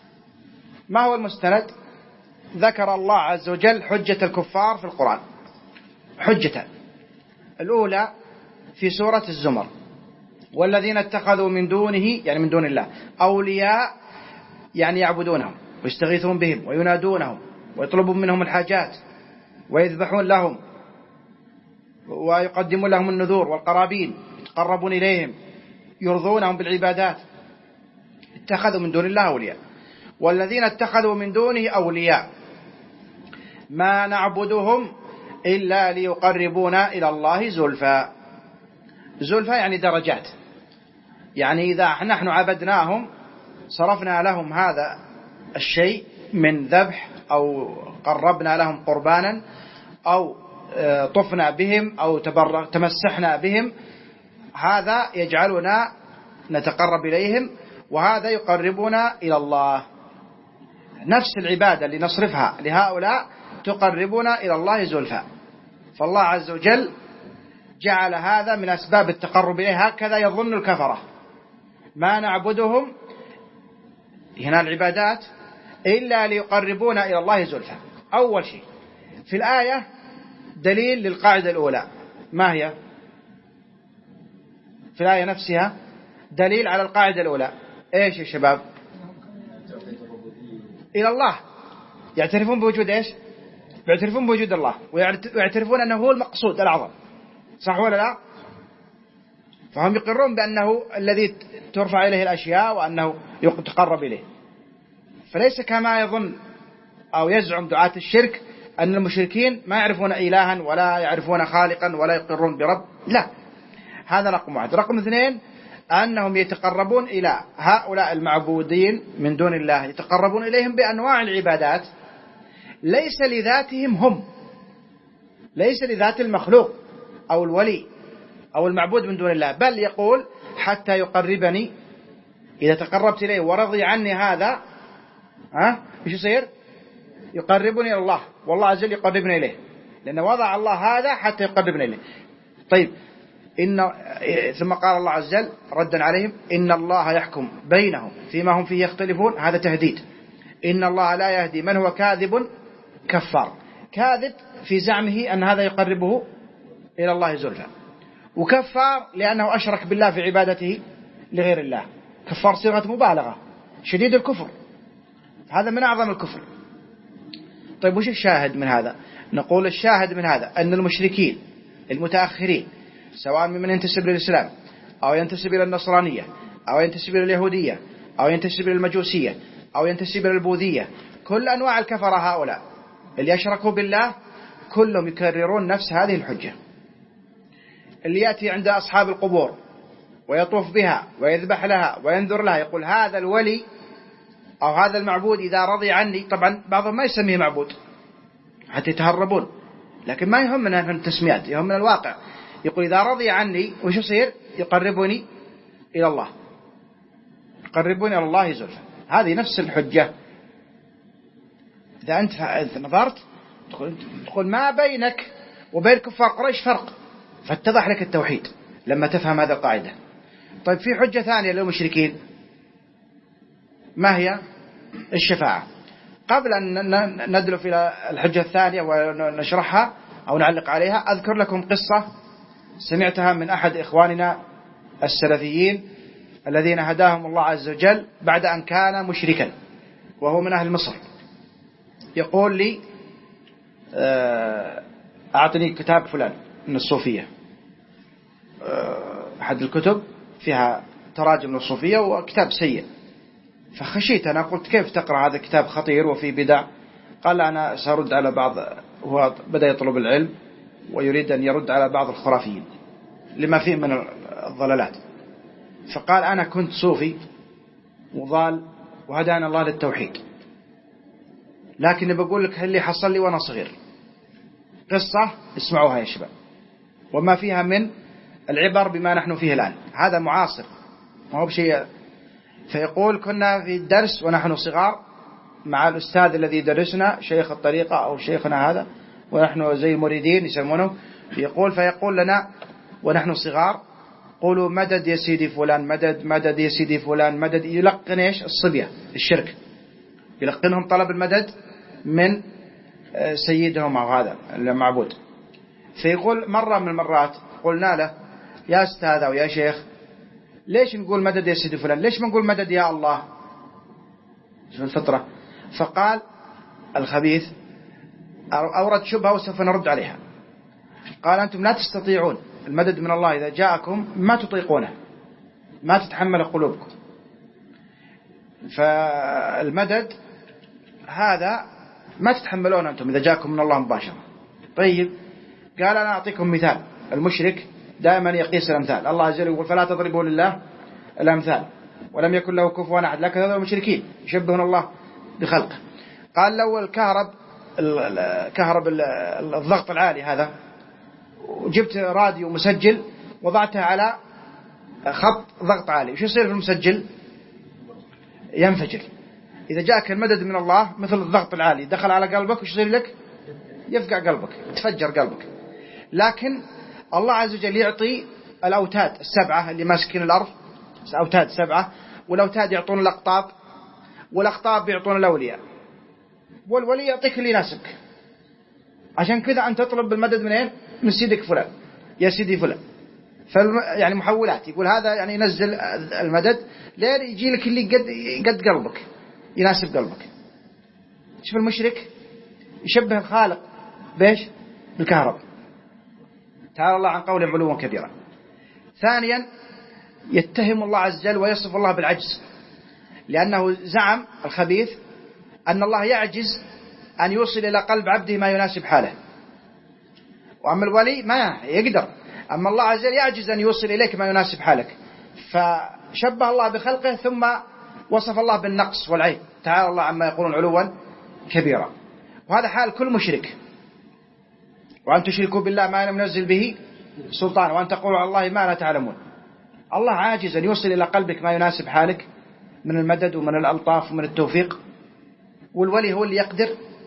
ما هو المستند؟ ذكر الله عز وجل حجة الكفار في القرآن حجتان. الأولى في سورة الزمر: والذين اتخذوا من دونه، يعني من دون الله، أولياء، يعني يعبدونهم ويستغيثون بهم وينادونهم ويطلبون منهم الحاجات ويذبحون لهم ويقدمون لهم النذور والقرابين، يتقربون إليهم، يرضونهم بالعبادات. اتخذوا من دون الله أولياء. والذين اتخذوا من دونه أولياء ما نعبدهم إلا ليقربونا إلى الله زلفى. زلفى يعني درجات، يعني إذا نحن عبدناهم صرفنا لهم هذا الشيء من ذبح أو قربنا لهم قربانا أو طفنا بهم أو تمسحنا بهم، هذا يجعلنا نتقرب إليهم وهذا يقربنا إلى الله. نفس العبادة اللي نصرفها لهؤلاء تقربنا إلى الله زلفى. فالله عز وجل جعل هذا من أسباب التقرب إليه. هكذا يظن الكفرة: ما نعبدهم، هنا العبادات، إلا ليقربونا إلى الله زلفى. أول شيء في الآية دليل للقاعدة الأولى، ما هي؟ في الآية نفسها دليل على القاعدة الأولى. إيش يا شباب؟ إلى الله، يعترفون بوجود إيش؟ يعترفون بوجود الله ويعترفون أنه هو المقصود الأعظم، صح ولا لا؟ فهم يقرون بأنه الذي ترفع إليه الأشياء وأنه يتقرب إليه. فليس كما يظن أو يزعم دعاة الشرك أن المشركين ما يعرفون إلها ولا يعرفون خالقا ولا يقرون برب، لا. هذا رقم واحد. رقم اثنين أنهم يتقربون إلى هؤلاء المعبودين من دون الله، يتقربون إليهم بأنواع العبادات ليس لذاتهم هم، ليس لذات المخلوق أو الولي أو المعبود من دون الله، بل يقول حتى يقربني إذا تقربت إليه ورضي عني هذا، ها إيش يصير؟ يقربني إلى الله، والله عز وجل يقربني إليه، لأن وضع الله هذا حتى يقربني إليه. طيب إن ثم قال الله عز وجل ردا عليهم: إن الله يحكم بينهم فيما هم فيه يختلفون. هذا تهديد. إن الله لا يهدي من هو كاذب كفار. كاذب في زعمه أن هذا يقربه إلى الله زلفى، وكفار لأنه أشرك بالله في عبادته لغير الله. كفار صيغة مبالغة، شديد الكفر، هذا من أعظم الكفر. طيب وش الشاهد من هذا؟ نقول الشاهد من هذا أن المشركين المتأخرين، سواء ممن ينتسب للإسلام أو ينتسب إلى النصرانية أو ينتسب إلى اليهودية أو ينتسب إلى المجوسية أو ينتسب إلى البوذية، كل أنواع الكفرة هؤلاء اللي يشركوا بالله كلهم يكررون نفس هذه الحجة. اللي يأتي عند أصحاب القبور ويطوف بها ويذبح لها وينذر لها، يقول هذا الولي أو هذا المعبود إذا رضي عني، طبعا بعضهم ما يسميه معبود حتى يتهربون، لكن ما يهمنا من التسميات، يهمنا الواقع. يقول إذا رضي عني وش يصير؟ يقربني إلى الله، يقربني إلى الله زلفى. هذه نفس الحجة. إذا أنت نظرت تقول ما بينك وبين كفار قريش فرق، فاتضح لك التوحيد لما تفهم هذا القاعدة. طيب في حجة ثانية للمشركين، ما هي؟ الشفاعة. قبل أن ندلف إلى الحجة الثانية ونشرحها أو نعلق عليها، أذكر لكم قصة سمعتها من أحد إخواننا السلفيين الذين هداهم الله عز وجل بعد أن كان مشركا، وهو من أهل مصر. يقول لي أعطني كتاب فلان من الصوفية، أحد الكتب فيها تراجم للصوفية وكتاب سيء، فخشيت أنا، قلت كيف تقرأ هذا الكتاب خطير وفي بدع؟ قال أنا سأرد على بعض، هو بدأ يطلب العلم ويريد أن يرد على بعض الخرافيين لما فيه من الضلالات. فقال أنا كنت صوفي وضال وهدانا الله للتوحيد، لكن بقول لك اللي حصل لي وأنا صغير، قصة اسمعوها يا شباب، وما فيها من العبر بما نحن فيه الآن. هذا معاصر ما هو بشيء. فيقول كنا في الدرس ونحن صغار مع الأستاذ الذي يدرسنا، شيخ الطريقة أو شيخنا هذا، ونحن زي المريدين يسمونه. يقول فيقول لنا ونحن صغار قولوا مدد يا سيدي فلان، مدد مدد يا سيدي فلان، مدد. يلقن إيش؟ الصبية الشرك، يلقنهم طلب المدد من سيدهم أو هذا المعبود. فيقول مرة من المرات قلنا له يا أستاذ أو يا شيخ ليش نقول مدد يا سيدي فلان، ليش ما نقول مدد يا الله؟ شو الفطرة؟ فقال الخبيث أورد شبهة وسوف نرد عليها. قال أنتم لا تستطيعون المدد من الله، إذا جاءكم ما تطيقونه، ما تتحمل قلوبكم. فالمدد هذا ما تتحملون أنتم إذا جاءكم من الله مباشرة. طيب قال أنا أعطيكم مثال. المشرك دائما يقيس الأمثال، الله عز وجل يقول فلا تضربوا لله الأمثال ولم يكن له كفوا أحد، لكن هذول المشركين يشبهون الله بخلقه. قال لو الكهرب الكهرب الضغط العالي هذا، وجبت راديو مسجل وضعته على خط ضغط عالي، وش يصير في المسجل؟ ينفجر. إذا جاءك المدد من الله مثل الضغط العالي دخل على قلبك، وش يصير لك؟ يفقع قلبك، تفجر قلبك. لكن الله عز وجل يعطي الأوتاد السبعة اللي ماسكين الأرض، أوتاد سبعة، والأوتاد يعطون الأقطاب، والأقطاب يعطون الأولياء، والولي يعطيك اللي يناسبك. عشان كذا أنت تطلب بالمدد من أين؟ من سيدك فلان يا سيدي فلان. يعني محولات، يقول هذا يعني ينزل المدد لين يجي لك اللي قد قد قلبك يناسب قلبك. شوف المشرك يشبه الخالق بإيش؟ بالكهرب. تعالى الله عن قوله علوا كبيرا. ثانيا يتهم الله عز وجل ويصف الله بالعجز، لأنه زعم الخبيث أن الله يعجز أن يوصل إلى قلب عبده ما يناسب حاله، وأما الولي ما يقدر، أما الله عز وجل يعجز أن يوصل إليك ما يناسب حالك. فشبه الله بخلقه ثم وصف الله بالنقص والعيب، تعالى الله عما يقولون علوا كبيرا. وهذا حال كل مشرك. وأن تشركوا بالله ما لم ينزل به سلطان وأن تقولوا على الله ما لا تعلمون. الله عاجز أن يوصل إلى قلبك ما يناسب حالك من المدد ومن الألطاف ومن التوفيق، والولي هو اللي يقدر.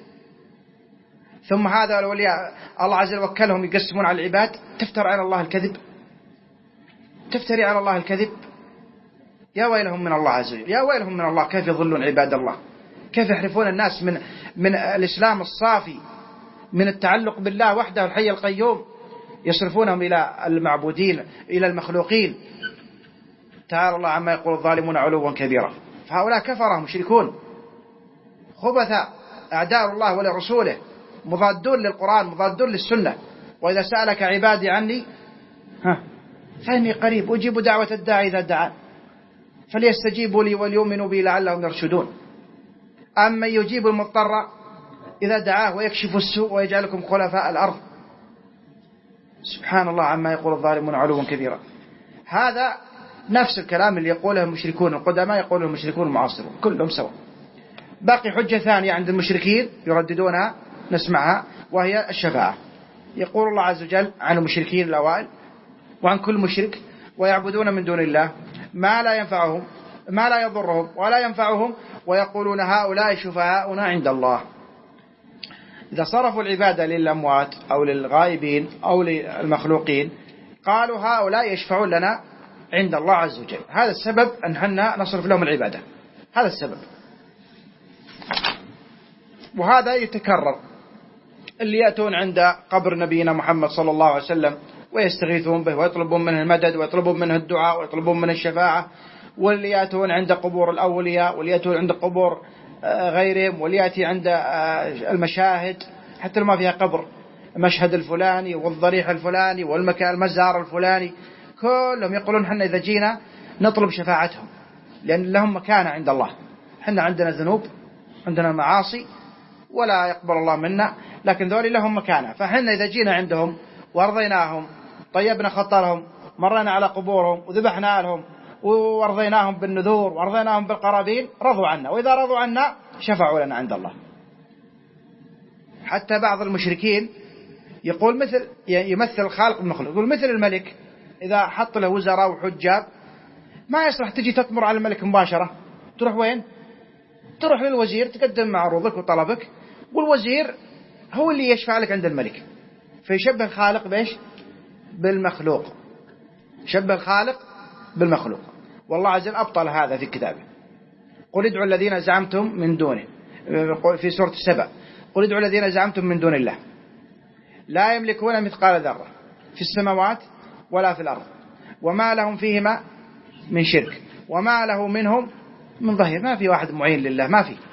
ثم هذا الولي الله عز وجل وكلهم يقسمون على العباد. تفتري على الله الكذب، تفتري على الله الكذب، يا ويلهم من الله عز وجل، يا ويلهم من الله، كيف يضلون عباد الله، كيف يحرفون الناس من من الإسلام الصافي، من التعلق بالله وحده الحي القيوم، يصرفونهم إلى المعبودين، إلى المخلوقين. تعالى الله عما يقول الظالمون علوا كبيرا. فهؤلاء كفرة مشركون خبث أعداء الله ولرسوله، مضادون للقرآن، مضادون للسنة. وإذا سألك عبادي عني ها فإني قريب أجيب دعوة الداعي إذا دعان فليستجيبوا لي وليؤمنوا بي لعلهم يرشدون. أما يجيب المضطر إذا دعاه ويكشف السوء ويجعلكم خلفاء الأرض. سبحان الله عما يقول الظالمون علوا كبيرا. هذا نفس الكلام اللي يقوله المشركون القدماء، يقوله المشركون المعاصرون، كلهم سواء. باقي حجة ثانية عند المشركين يرددونها نسمعها، وهي الشفاعة. يقول الله عز وجل عن المشركين الأوائل وعن كل مشرك: ويعبدون من دون الله ما لا ينفعهم ما لا يضرهم ولا ينفعهم ويقولون هؤلاء شفعاؤنا عند الله. إذا صرفوا العبادة للأموات أو للغائبين أو للمخلوقين قالوا هؤلاء يشفعون لنا عند الله عز وجل. هذا السبب أن حنا نصرف لهم العبادة، هذا السبب. وهذا يتكرر. اللي يأتون عند قبر نبينا محمد صلى الله عليه وسلم ويستغيثون به ويطلبون منه المدد ويطلبون منه الدعاء ويطلبون منه الشفاعة، واللي يأتون عند قبور الأولياء، واللي يأتون عند قبور غيرهم، واللي يأتي عند المشاهد حتى ما فيها قبر، المشهد الفلاني والضريح الفلاني والمكان المزار الفلاني، كلهم يقولون حنا إذا جينا نطلب شفاعتهم لأن لهم مكانة عند الله. حنا عندنا ذنوب، عندنا معاصي ولا يقبل الله منا، لكن ذولي لهم مكانة، فحنا إذا جينا عندهم وارضيناهم، طيبنا خطرهم، مرنا على قبورهم وذبحنا لهم وارضيناهم بالنذور وارضيناهم بالقرابين، رضوا عنا، وإذا رضوا عنا شفعوا لنا عند الله. حتى بعض المشركين يقول مثل يمثل الخالق بالمخلوق، يقول مثل الملك إذا حط له وزراء وحجاب ما يصلح تجي تطمر على الملك مباشرة، تروح وين؟ تروح للوزير تقدم معروضك وطلبك، والوزير هو اللي يشفع لك عند الملك. فيشبه الخالق بإيش؟ بالمخلوق، شبه الخالق بالمخلوق. والله عز وجل أبطل هذا في كتابه. قل ادعوا الذين زعمتم من دونه، في سورة السبع، قل ادعوا الذين زعمتم من دون الله لا يملكون مثقال ذرة في السماوات ولا في الأرض وما لهم فيهما من شرك وما له منهم من ظهير. ما في واحد معين لله، ما في.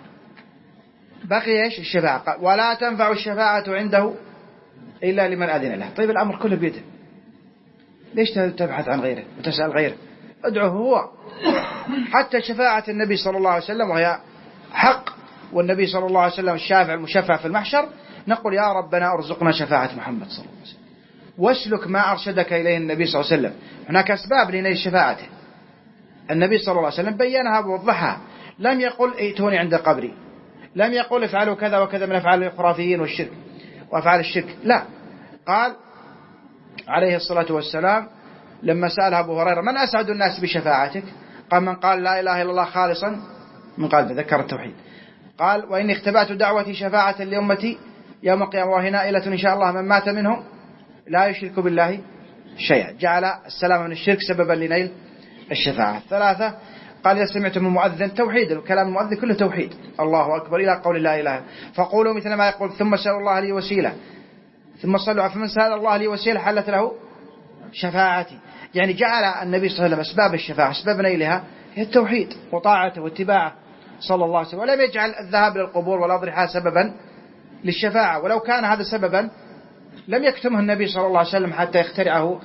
بقي ايش؟ الشفاعة. ولا تنفع الشفاعة عنده إلا لمن أذن له. طيب الأمر كله بيده، ليش تبحث عن غيره وتسأل غيره؟ ادعوه هو. حتى شفاعة النبي صلى الله عليه وسلم وهي حق، والنبي صلى الله عليه وسلم الشافع المشفع في المحشر، نقول يا ربنا ارزقنا شفاعة محمد صلى الله عليه وسلم واسلك ما أرشدك إليه النبي صلى الله عليه وسلم. هناك أسباب لنيل شفاعته، النبي صلى الله عليه وسلم بينها ووضحها. لم يقل ائتوني عند قبري، لم يقل افعلوا كذا وكذا من أفعال الخرافيين والشرك وأفعال الشرك، لا. قال عليه الصلاة والسلام لما سأل أبو هريرة من أسعد الناس بشفاعتك؟ قال من قال لا إله إلا الله خالصا من قلبه، ذكر التوحيد. قال وإني اختبأت دعوتي شفاعة لأمتي يوم القيامة وهي نائلة إن شاء الله من مات منهم لا يشرك بالله شيئا. جعل السلام من الشرك سببا لنيل الشفاعة. ثلاثة، قال إذا سمعتم المؤذن، توحيد، الكلام المؤذن كله توحيد، الله أكبر إلى قول لا إله، فقولوا مثل ما يقول ثم سألوا الله لي وسيلة ثم صلوا فمن سأل الله لي وسيلة حلت له شفاعتي. يعني جعل النبي صلى الله عليه وسلم أسباب الشفاعة، أسباب نيلها هي التوحيد وطاعته واتباعه صلى الله عليه وسلم، ولم يجعل الذهاب للقبور والأضرحة سببا للشفاعة. ولو كان هذا سببا لم يكتمه النبي صلى الله عليه وسلم حتى يخترعه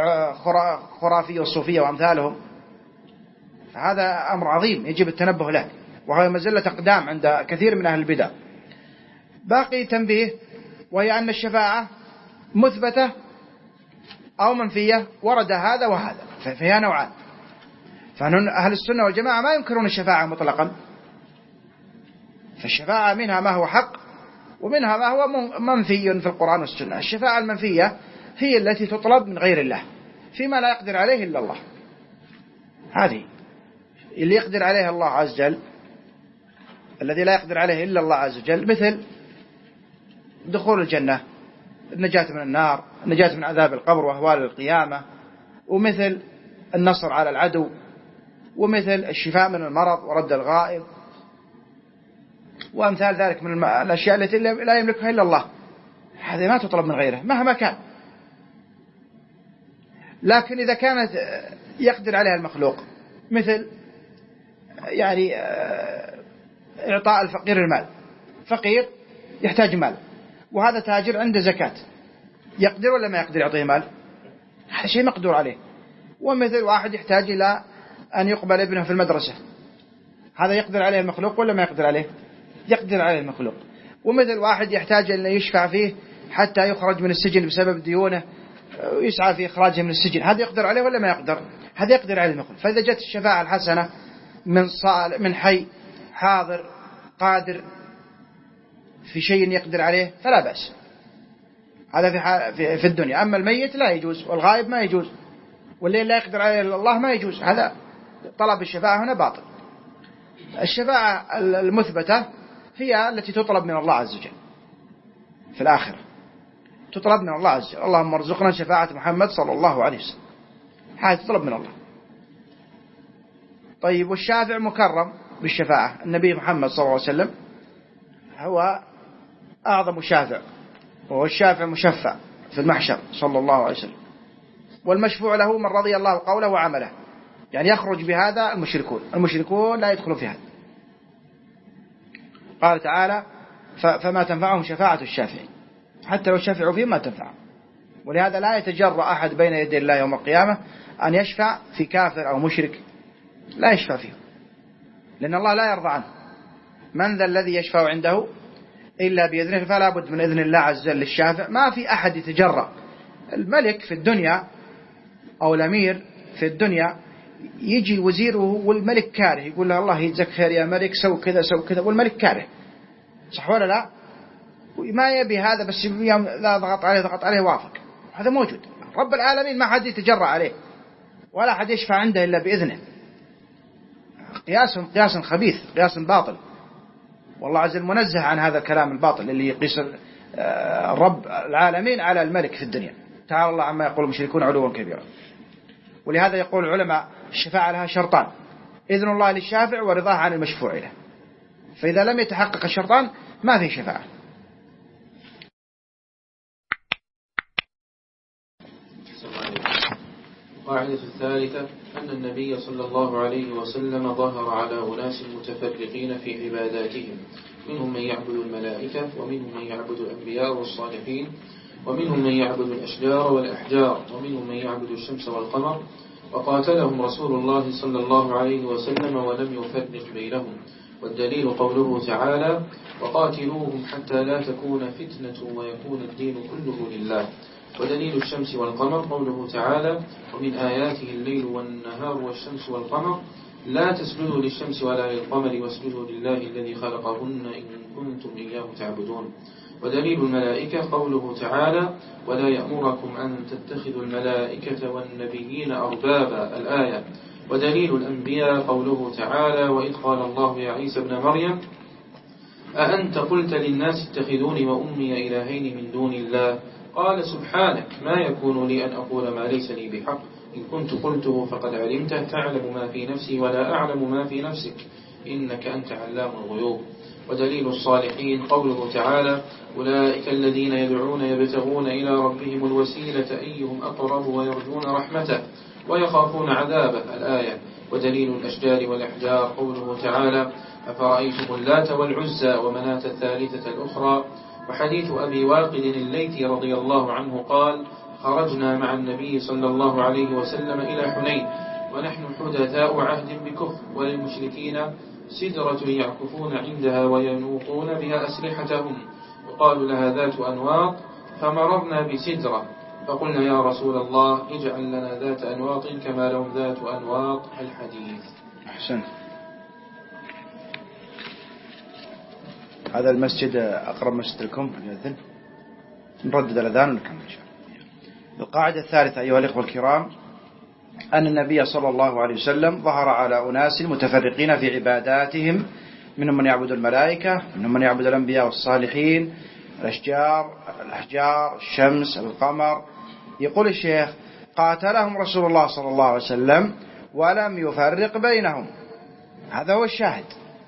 خرافي والصوفية وأمثالهم. هذا أمر عظيم يجب التنبه له، وهو مزلة أقدام عند كثير من أهل البدع. باقي تنبيه، وهي أن الشفاعة مثبتة أو منفية، ورد هذا وهذا، فهي نوعان. فأهل السنة والجماعة ما ينكرون الشفاعة مطلقا، فالشفاعة منها ما هو حق ومنها ما هو منفي في القرآن والسنة. الشفاعة المنفية هي التي تطلب من غير الله فيما لا يقدر عليه إلا الله، هذه اللي يقدر عليه الله عز وجل، الذي لا يقدر عليه إلا الله عز وجل، مثل دخول الجنة، النجاة من النار، النجاة من عذاب القبر وأهوال القيامة، ومثل النصر على العدو، ومثل الشفاء من المرض ورد الغائب، وأمثال ذلك من الأشياء التي لا يملكها إلا الله. هذه ما تطلب من غيره مهما كان. لكن إذا كانت يقدر عليها المخلوق، مثل يعني إعطاء الفقير المال، فقير يحتاج مال وهذا تاجر عنده زكاة، يقدر ولا ما يقدر يعطيه مال؟ هذا شيء مقدور عليه. ومثل واحد يحتاج إلى أن يقبل ابنه في المدرسة، هذا يقدر عليه المخلوق ولا ما يقدر عليه؟ يقدر عليه المخلوق. ومثل واحد يحتاج أن يشفع فيه حتى يخرج من السجن بسبب ديونه ويسعى في إخراجه من السجن، هذا يقدر عليه ولا ما يقدر؟ هذا يقدر عليه المخلوق. فإذا جت الشفاعة الحسنة من صالح من حي حاضر قادر في شيء يقدر عليه فلا بأس، هذا في في الدنيا. أما الميت لا يجوز، والغائب ما يجوز، واللي لا يقدر عليه الله ما يجوز. هذا طلب الشفاعة هنا باطل. الشفاعة المثبتة هي التي تطلب من الله عز وجل في الآخرة، تطلب من الله عز وجل: اللهم ارزقنا شفاعة محمد صلى الله عليه وسلم. هذه تطلب من الله. طيب، والشافع مكرم بالشفاعة. النبي محمد صلى الله عليه وسلم هو أعظم شافع، وهو الشافع مشفع في المحشر صلى الله عليه وسلم. والمشفوع له من رضي الله قوله وعمله، يعني يخرج بهذا المشركون، المشركون لا يدخلون في هذا. قال تعالى: فما تنفعهم شفاعة الشافعين، حتى لو شفعوا فيه ما تنفعهم. ولهذا لا يتجرأ أحد بين يدي الله يوم القيامة أن يشفع في كافر أو مشرك، لا يشفع فيه، لأن الله لا يرضى عنه. من ذا الذي يشفع عنده إلا بإذنه، فلا بد من إذن الله عز وجل للشافع. ما في أحد يتجرأ. الملك في الدنيا أو الأمير في الدنيا يجي وزيره والملك كاره، يقول له: الله يجزاك خير يا ملك، سو كذا سو كذا، والملك كاره، صح ولا لا؟ ما يبي هذا، بس يوم لا ضغط عليه ضغط عليه وافق. هذا موجود. رب العالمين ما حد يتجرأ عليه ولا حد يشفع عنده إلا بإذنه. قياس قياس خبيث، قياس باطل، والله عز وجل منزه عن هذا الكلام الباطل اللي يقيس رب العالمين على الملك في الدنيا. تعالى الله عما يقول المشركون علوا كبيرا. ولهذا يقول العلماء: الشفاعة لها شرطان: إذن الله للشافع ورضاه عن المشفوع له. فإذا لم يتحقق الشرطان ما في شفاعة. القاعدة الثالثة: أن النبي صلى الله عليه وسلم ظهر على أناس متفرقين في عباداتهم، منهم من يعبد الملائكة، ومنهم من يعبد الأنبياء والصالحين، ومنهم من يعبد الأشجار والأحجار، ومنهم من يعبد الشمس والقمر، وقاتلهم رسول الله صلى الله عليه وسلم ولم يفرق بينهم. والدليل قوله تعالى: وقاتلوهم حتى لا تكون فتنة ويكون الدين كله لله. ودليل الشمس والقمر قوله تعالى: ومن آياته الليل والنهار والشمس والقمر لا تسجدوا للشمس ولا للقمر واسجدوا لله الذي خلقهن إن كنتم إياه تعبدون. ودليل الملائكة قوله تعالى: ولا يأمركم أن تتخذوا الملائكة والنبيين أربابا، الآية. ودليل الأنبياء قوله تعالى: وإذ قال الله يا عيسى ابن مريم أأنت قلت للناس اتخذوني وأمي إلهين من دون الله؟ قال سبحانك ما يكون لي أن أقول ما ليس لي بحق، إن كنت قلته فقد علمته، تعلم ما في نفسي ولا أعلم ما في نفسك، إنك أنت علام الغيوب. ودليل الصالحين قوله تعالى: أولئك الذين يدعون يبتغون إلى ربهم الوسيلة أيهم أقرب ويرجون رحمته ويخافون عذابه، الآية. ودليل الأشجار والأحجار قوله تعالى: أفرأيتم اللات والعزى ومناة الثالثة الأخرى. وحديث أبي واقد الليثي رضي الله عنه قال: خرجنا مع النبي صلى الله عليه وسلم إلى حنين ونحن حدثاء عهد بكفر، وللمشركين سدرة يعكفون عندها وينوطون بها أسلحتهم، يقال لها ذات أنواط، فمررنا بسدرة فقلنا يا رسول الله اجعل لنا ذات أنواط كما لهم ذات أنواط، الحديث. أحسن. هذا المسجد أقرب مسجد لكم، نردد الأذان ونكمل إن شاء الله. القاعدة الثالثة أيها الإخوة الكرام: أن النبي صلى الله عليه وسلم ظهر على أناس متفرقين في عباداتهم، منهم من يعبد الملائكة، منهم من يعبد الأنبياء والصالحين، الأشجار الأحجار الشمس القمر. يقول الشيخ: قاتلهم رسول الله صلى الله عليه وسلم ولم يفرق بينهم. هذا هو الشاهد.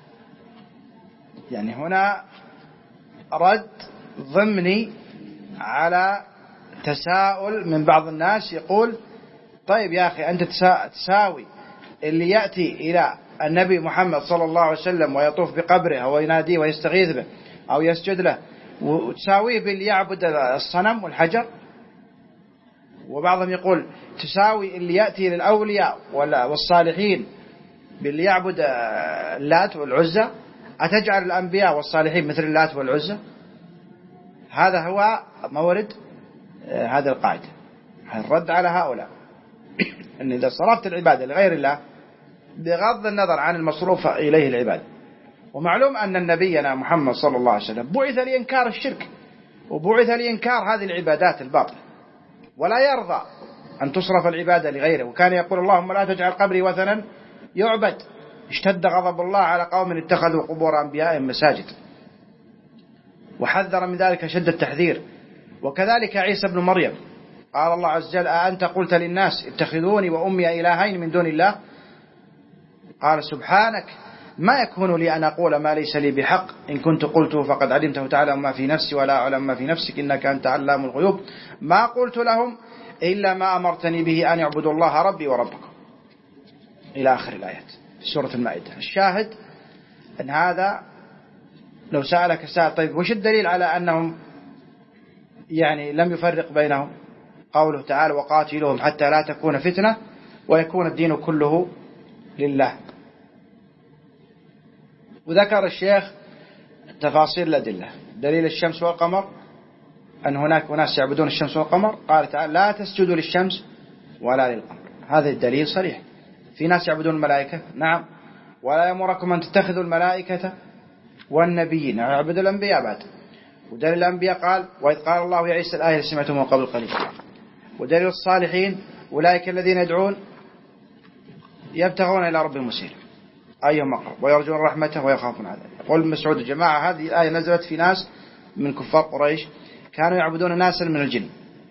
يعني هنا رد ضمني على تساؤل من بعض الناس، يقول: طيب يا أخي، أنت تساوي اللي يأتي إلى النبي محمد صلى الله عليه وسلم ويطوف بقبره أو يناديه ويستغيث به أو يسجد له، وتساويه باللي يعبد الصنم والحجر؟ وبعضهم يقول: تساوي اللي يأتي للأولياء والصالحين باللي يعبد اللات والعزى؟ أتجعل الأنبياء والصالحين مثل اللات والعزى؟ هذا هو مورد هذا القاعدة، الرد على هؤلاء أن إذا صرفت العبادة لغير الله بغض النظر عن المصروف إليه العبادة. ومعلوم أن نبينا محمد صلى الله عليه وسلم بعث لإنكار الشرك، وبعث لإنكار هذه العبادات الباطلة، ولا يرضى أن تصرف العبادة لغيره. وكان يقول: اللهم لا تجعل قبري وثنا يعبد. اشتد غضب الله على قوم اتخذوا قبور أنبيائهم مساجد، وحذر من ذلك شد التحذير. وكذلك عيسى بن مريم، قال الله عز وجل: أأنت قلت للناس اتخذوني وأمي إلهين من دون الله؟ قال: سبحانك ما يكون لي أن أقول ما ليس لي بحق، إن كنت قلته فقد علمته تعلم ما في نفسي ولا أعلم ما في نفسك إنك أنت علام الغيوب. ما قلت لهم إلا ما أمرتني به أن يعبدوا الله ربي وربكم، إلى آخر الآيات في سورة المائدة. الشاهد أن هذا لو سألك سائل: طيب وش الدليل على أنهم يعني لم يفرق بينهم؟ قوله تعالى: وقاتلوهم حتى لا تكون فتنة ويكون الدين كله لله. وذكر الشيخ تفاصيل الأدلة. دليل الشمس والقمر أن هناك ناس يعبدون الشمس والقمر، قال تعالى: لا تسجدوا للشمس ولا للقمر. هذا الدليل صريح. في ناس يعبدون الملائكة، نعم، ولا يأمركم أن تتخذوا الملائكة والنبيين، يعبدوا الأنبياء بعد. ودليل الأنبياء قال: وإذ قال الله يا عيسى، الآية اللي سمعتموها قبل قليل. ودليل الصالحين: أولئك الذين يدعون يبتغون إلى ربهم وسيلة أيهم أقرب ويرجون رحمته ويخافون عذابه. يقول ابن مسعود: الجماعة هذه الآية نزلت في ناس من كفار قريش كانوا يعبدون ناسا من الجن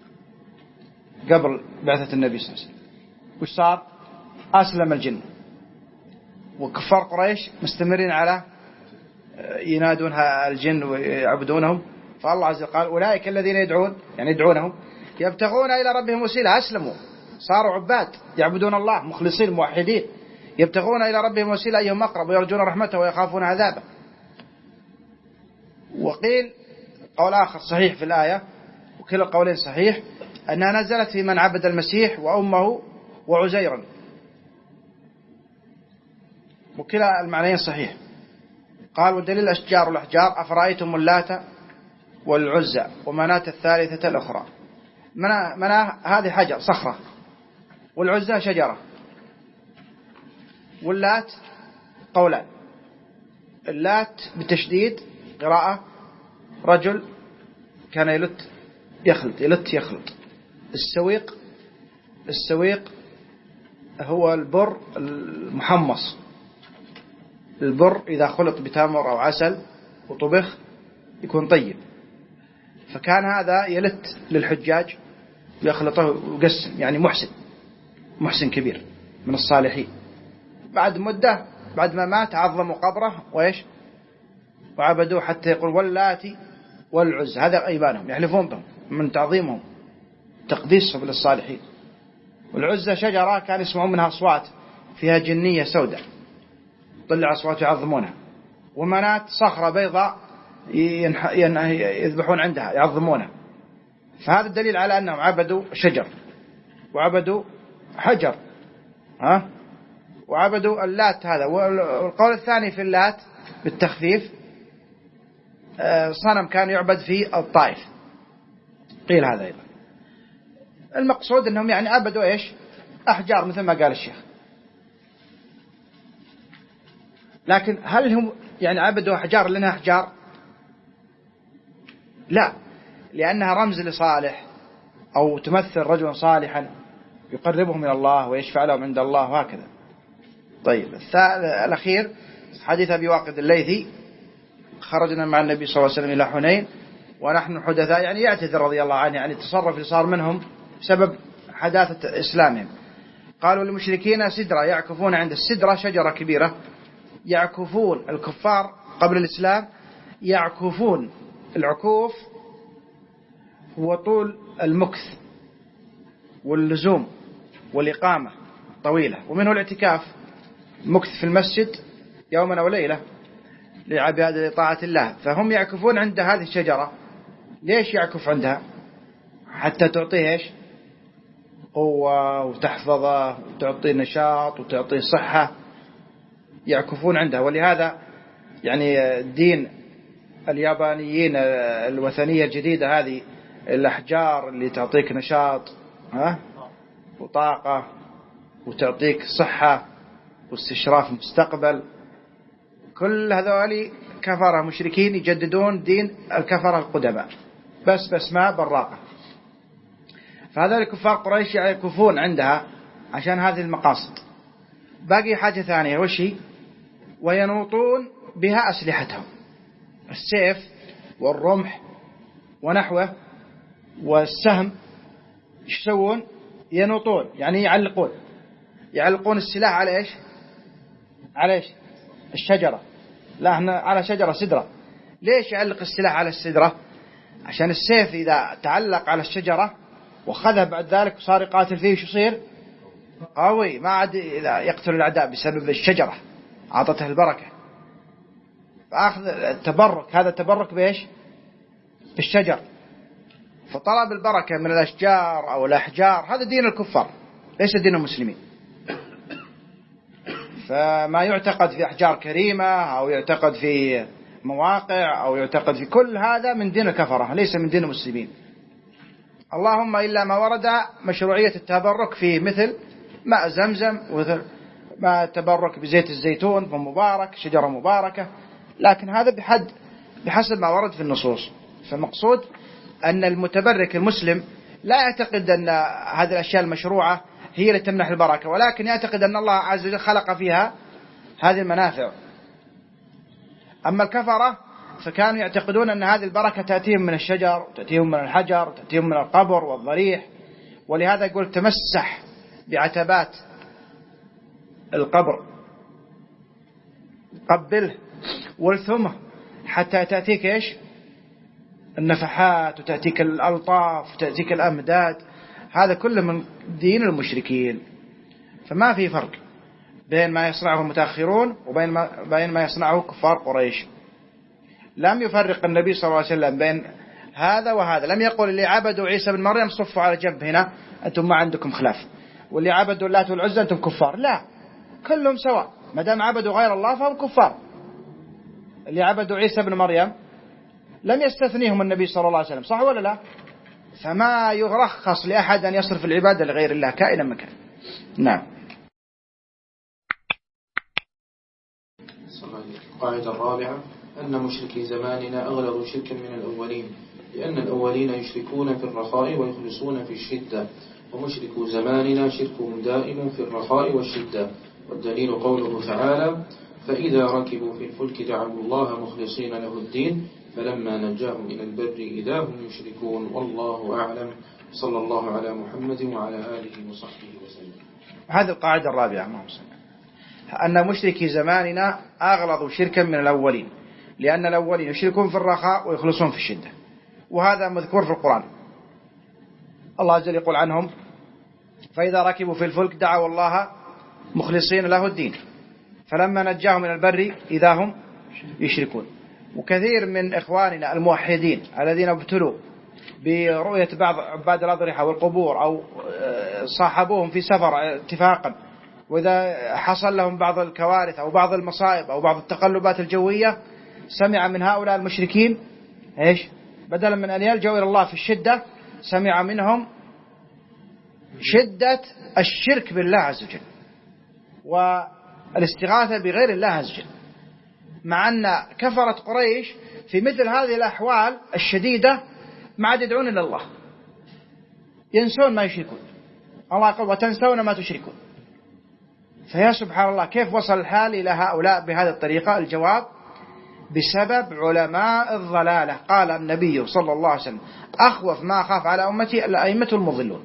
قبل بعثة النبي صلى الله عليه وسلم. وش صار؟ أسلم الجن، وكفار قريش مستمرين على ينادون الجن ويعبدونهم. فالله عز وجل قال: أولئك الذين يدعون، يعني يدعونهم، يبتغون إلى ربهم وسيلة. أسلموا، صاروا عباد يعبدون الله مخلصين موحدين، يبتغون إلى ربهم وسيلة أيهم أقرب ويرجون رحمته ويخافون عذابه. وقيل قول آخر صحيح في الآية، وكلا القولين صحيح، أنها نزلت في من عبد المسيح وأمه وعزيرا، وكلا المعنيين صحيح. قال: والدليل الأشجار والأحجار: أفرأيتم اللات والعزى ومناة الثالثة الأخرى. مناة, مناة هذه حجر صخرة، والعزى شجرة، واللات قولان. اللات بتشديد قراءة رجل كان يلت يخلط يلت يخلط. السويق السويق هو البر المحمص. البر إذا خلط بتمر أو عسل وطبخ يكون طيب. فكان هذا يلت للحجاج يخلطه ويقسم، يعني محسن محسن كبير من الصالحين. بعد مدة بعد ما مات عظموا قبره وإيش وعبدوه حتى يقول: واللاتي والعزى. هذا أيمانهم يحلفون بهم من تعظيمهم تقديسهم للصالحين. والعزى شجرة كان يسمعون منها أصوات فيها جنية سوداء طلع أصوات يعظمونها. ومناة صخرة بيضاء يذبحون عندها يعظمونها. فهذا الدليل على أنهم عبدوا شجر وعبدوا حجر، ها، وعبدوا اللات. هذا. والقول الثاني في اللات بالتخفيف: صنم كان يعبد في الطائف، قيل هذا أيضا. المقصود أنهم يعني عبدوا إيش؟ أحجار مثل ما قال الشيخ. لكن هل هم يعني عبدوا أحجار لأنها أحجار؟ لا، لأنها رمز لصالح أو تمثل رجلا صالحا يقربهم إلى الله ويشفع لهم عند الله وهكذا. طيب الأخير حديث أبي واقد الليثي: خرجنا مع النبي صلى الله عليه وسلم إلى حنين ونحن حدثاء، يعني يعتذر رضي الله عنه، يعني التصرف اللي صار منهم بسبب حداثة إسلامهم. قالوا للمشركين سدرة يعكفون عند السدرة، شجرة كبيرة يعكفون الكفار قبل الإسلام، يعكفون. العكوف هو طول المكث واللزوم والإقامة طويلة، ومنه الاعتكاف، مكث في المسجد يوما أو ليلة لعبادة لطاعة الله. فهم يعكفون عند هذه الشجرة. ليش يعكف عندها؟ حتى تعطيه إيش؟ قوة وتحفظه وتعطيه نشاط وتعطيه صحة، يعكفون عندها. ولهذا يعني الدين اليابانيين الوثنية الجديدة هذه، الأحجار اللي تعطيك نشاط ها وطاقة وتعطيك صحة واستشراف مستقبل، كل هذول كفرة مشركين يجددون دين الكفرة القدماء بس باسماء براقة. فهذا الكفار قريش يعكفون عندها عشان هذه المقاصد. باقي حاجة ثانية، وشي؟ وينوطون بها أسلحتهم، السيف والرمح ونحوه والسهم. ايش يسوون؟ ينوطون، يعني يعلقون يعلقون السلاح على ايش؟ على ايش؟ الشجرة. لا، احنا على شجرة سدرة. ليش يعلق السلاح على السدرة؟ عشان السيف إذا تعلق على الشجرة وخذها بعد ذلك وصار يقاتل فيه شو يصير؟ قوي، ما عاد يقتل الأعداء بسبب الشجرة، عطته البركة. فأخذ التبرك، هذا التبرك بإيش؟ بالشجر. فطلب البركة من الأشجار أو الأحجار هذا دين الكفار، ليس دين المسلمين. فما يعتقد في أحجار كريمة أو يعتقد في مواقع أو يعتقد في كل هذا من دين الكفرة، ليس من دين المسلمين. اللهم إلا ما ورد مشروعية التبرك فيه، مثل ماء زمزم، ومثل ما تبرك بزيت الزيتون فمبارك، شجرة مباركة، لكن هذا بحد بحسب ما ورد في النصوص. فالمقصود أن المتبرك المسلم لا يعتقد أن هذه الأشياء المشروعة هي اللي تمنح البركة، ولكن يعتقد أن الله عز وجل خلق فيها هذه المنافع. أما الكفرة فكانوا يعتقدون أن هذه البركة تأتيهم من الشجر، تأتيهم من الحجر، تأتيهم من القبر والضريح. ولهذا يقول تمسح بعتبات القبر، قبله والثمه حتى تأتيك إيش؟ النفحات، وتأتيك الألطاف، وتأتيك الأمداد. هذا كله من دين المشركين. فما في فرق بين ما يصنعه المتأخرون وبين ما, بين ما يصنعه كفار قريش. لم يفرق النبي صلى الله عليه وسلم بين هذا وهذا. لم يقل اللي عبدوا عيسى بن مريم صفوا على جنب هنا أنتم ما عندكم خلاف، واللي عبدوا اللات والعزى أنتم كفار. لا، كلهم سواء، ما دام عبدوا غير الله فهم كفار. اللي عبدوا عيسى بن مريم لم يستثنيهم النبي صلى الله عليه وسلم، صح ولا لا؟ فما يرخص لأحد أن يصرف العبادة لغير الله كائنا مكان. نعم. القاعدة الرابعة: أن مشركي زماننا أغلظ شركا من الأولين، لأن الأولين يشركون في الرخاء ويخلصون في الشدة، ومشركو زماننا شركهم دائم في الرخاء والشدة. والدليل قوله تعالى: فإذا ركبوا في الفلك دعوا الله مخلصين له الدين فلما نجاهم إلى البر إذا هم يشركون. والله أعلم. صلى الله على محمد وعلى آله وصحبه وسلم. هذه القاعدة الرابعة، أن مشركي زماننا أغلظ شركا من الأولين، لأن الأولين يشركون في الرخاء ويخلصون في الشدة، وهذا مذكور في القرآن. الله عز وجل يقول عنهم: فإذا ركبوا في الفلك دعوا الله مخلصين له الدين فلما نجاهم من البر إذا هم يشركون. وكثير من إخواننا الموحدين الذين ابتلوا برؤية بعض عباد الأضرحة والقبور أو صاحبوهم في سفر اتفاقا، وإذا حصل لهم بعض الكوارث أو بعض المصائب أو بعض التقلبات الجوية، سمع من هؤلاء المشركين إيش؟ بدلا من أن يلجوا إلى الله في الشدة، سمع منهم شدة الشرك بالله عز وجل والاستغاثة بغير الله عز وجل. مع أن كفرة قريش في مثل هذه الأحوال الشديدة ما عاد يدعون إلى الله، ينسون ما يشركون. الله يقول وتنسون ما تشركون. فيا سبحان الله كيف وصل الحال إلى هؤلاء بهذه الطريقة؟ الجواب بسبب علماء الضلالة. قال النبي صلى الله عليه وسلم أخوف ما أخاف على أمتي الأئمة المضلون،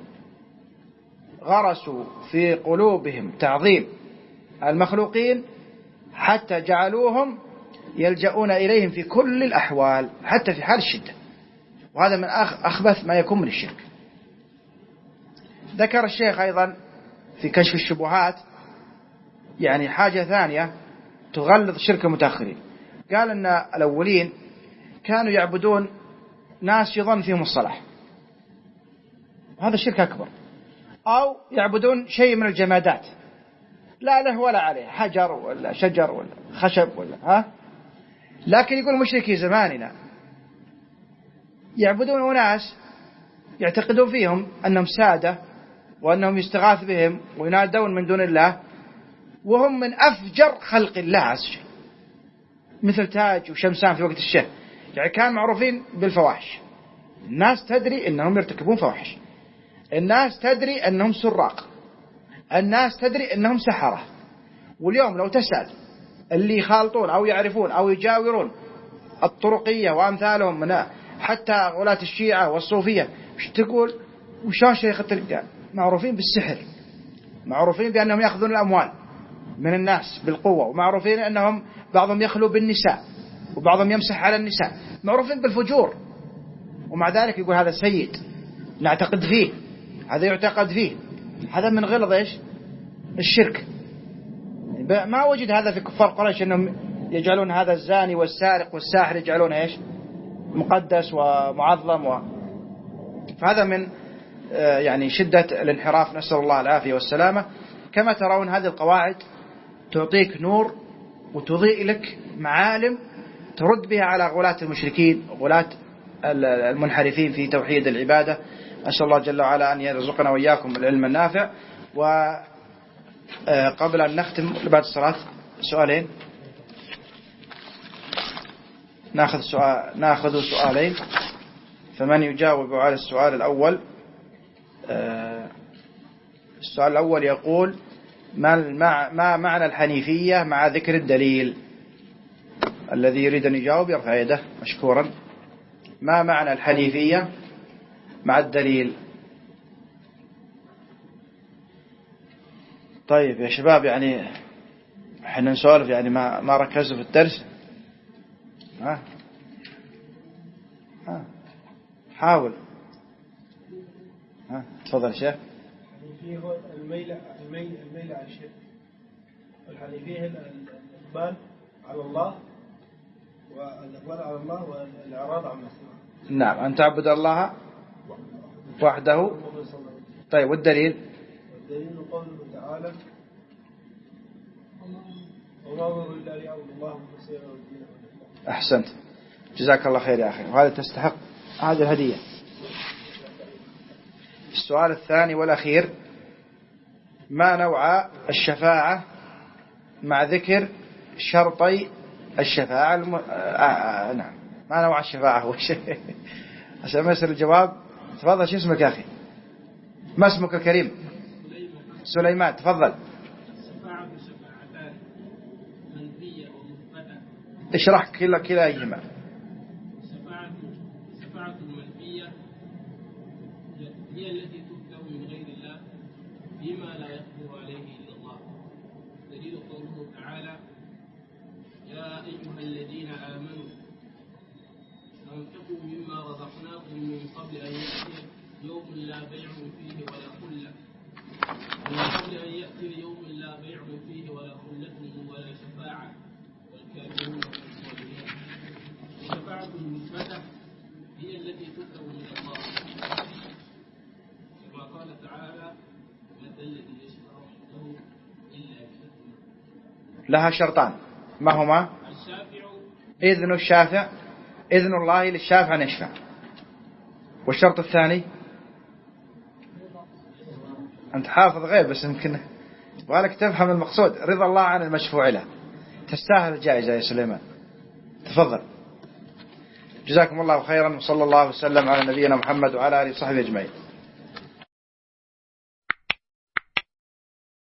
غرسوا في قلوبهم تعظيم المخلوقين حتى جعلوهم يلجؤون إليهم في كل الأحوال حتى في حال الشدة، وهذا من أخبث ما يكون من الشرك. ذكر الشيخ أيضا في كشف الشبهات يعني حاجة ثانية تغلظ شرك المتأخرين. قال أن الأولين كانوا يعبدون ناس يظن فيهم الصلاح، وهذا الشرك أكبر. أو يعبدون شيء من الجمادات لا له ولا عليه، حجر ولا شجر ولا خشب ولا ها. لكن يقول مشركي زماننا يعبدون أناس يعتقدون فيهم أنهم سادة وأنهم يستغاث بهم وينادون من دون الله، وهم من أفجر خلق الله عز وجل، مثل تاج وشمسان في وقت الشهر. يعني كانوا معروفين بالفواحش، الناس تدري أنهم يرتكبون فواحش، الناس تدري أنهم سراق، الناس تدري أنهم سحرة. واليوم لو تسأل اللي يخالطون أو يعرفون أو يجاورون الطرقية وأمثالهم من حتى غلاة الشيعة والصوفية، وش تقول؟ وشان شيخ التلقاء معروفين بالسحر، معروفين بأنهم يأخذون الأموال من الناس بالقوة، ومعروفين أنهم بعضهم يخلو بالنساء وبعضهم يمسح على النساء، معروفين بالفجور. ومع ذلك يقول هذا سيد نعتقد فيه، هذا يعتقد فيه. هذا من غلظ إيش؟ الشرك. ما وجد هذا في كفار قريش أنهم يجعلون هذا الزاني والسارق والساحر يجعلون إيش؟ مقدس ومعظم و... فهذا من يعني شدة الانحراف، نسأل الله العافية والسلامة. كما ترون هذه القواعد تعطيك نور وتضيء لك معالم ترد بها على غلاة المشركين وغلاة المنحرفين في توحيد العبادة. أسأل الله جل وعلا أن يرزقنا وإياكم العلم النافع. وقبل أن نختم بعد الصلاة سؤالين، ناخذ سؤال ناخذ سؤالين، فمن يجاوب على السؤال الأول. السؤال الأول يقول ما ما معنى الحنيفية مع ذكر الدليل؟ الذي يريد أن يجاوب يرفع يده مشكورا. ما معنى الحنيفية مع الدليل؟ طيب يا شباب، يعني احنا نسولف يعني ما ما ركزوا في الدرس. ها ها حاول. ها تفضل شيخ. فيه الميل الميل الميل على الشرك، والحنيفية الإقبال على الله والإقبال على الله والإعراض عن نفسه. نعم، أن تعبد الله وحده. طيب والدليل؟ والدليل قوله تعالى وما أمروا إلا ليعبدوا الله مخلصين له الدين. أحسنت، جزاك الله خير يا أخي، وهذا تستحق هذه الهدية. السؤال الثاني والأخير، ما نوع الشفاعة مع ذكر شرطي الشفاعة الم... آه آه نعم ما نوع الشفاعة هو شيء عشان ما يصير الجواب. تفضل، شو اسمك يا أخي؟ ما اسمك الكريم؟ سليمان. تفضل. الشفاعة شفاعتان منفية ومثبتة. اشرح كلا كلاهما. الشفاعة الشفاعة المنفية هي التي تبدأ من غير الله فيما لا يقدر عليه إلا الله. دليل قوله تعالى يا أيها الذين آمنوا أنفقوا مما رزقناكم من قبل أن يأتي يوم لا بيع فيه ولا خلة من قبل أن يأتي يوم لا بيع فيه ولا خلة ولا شفاعة والكافرون هم الظالمون. الشفاعة المثبتة هي التي تبدأ من الله، كما قال تعالى من الذي يشفع عنده إلا بإذنه. لها شرطان، ما هما؟ الشافع إذن الشافع، إذن الله للشافع أن يشفع. والشرط الثاني أنت حافظ غيب بس يمكن ولك تفهم المقصود، رضا الله عن المشفوع له. تستاهل الجائزة يا سليمان. تفضل. جزاكم الله خيرا، وصلى الله وسلم على نبينا محمد وعلى آله وصحبه أجمعين.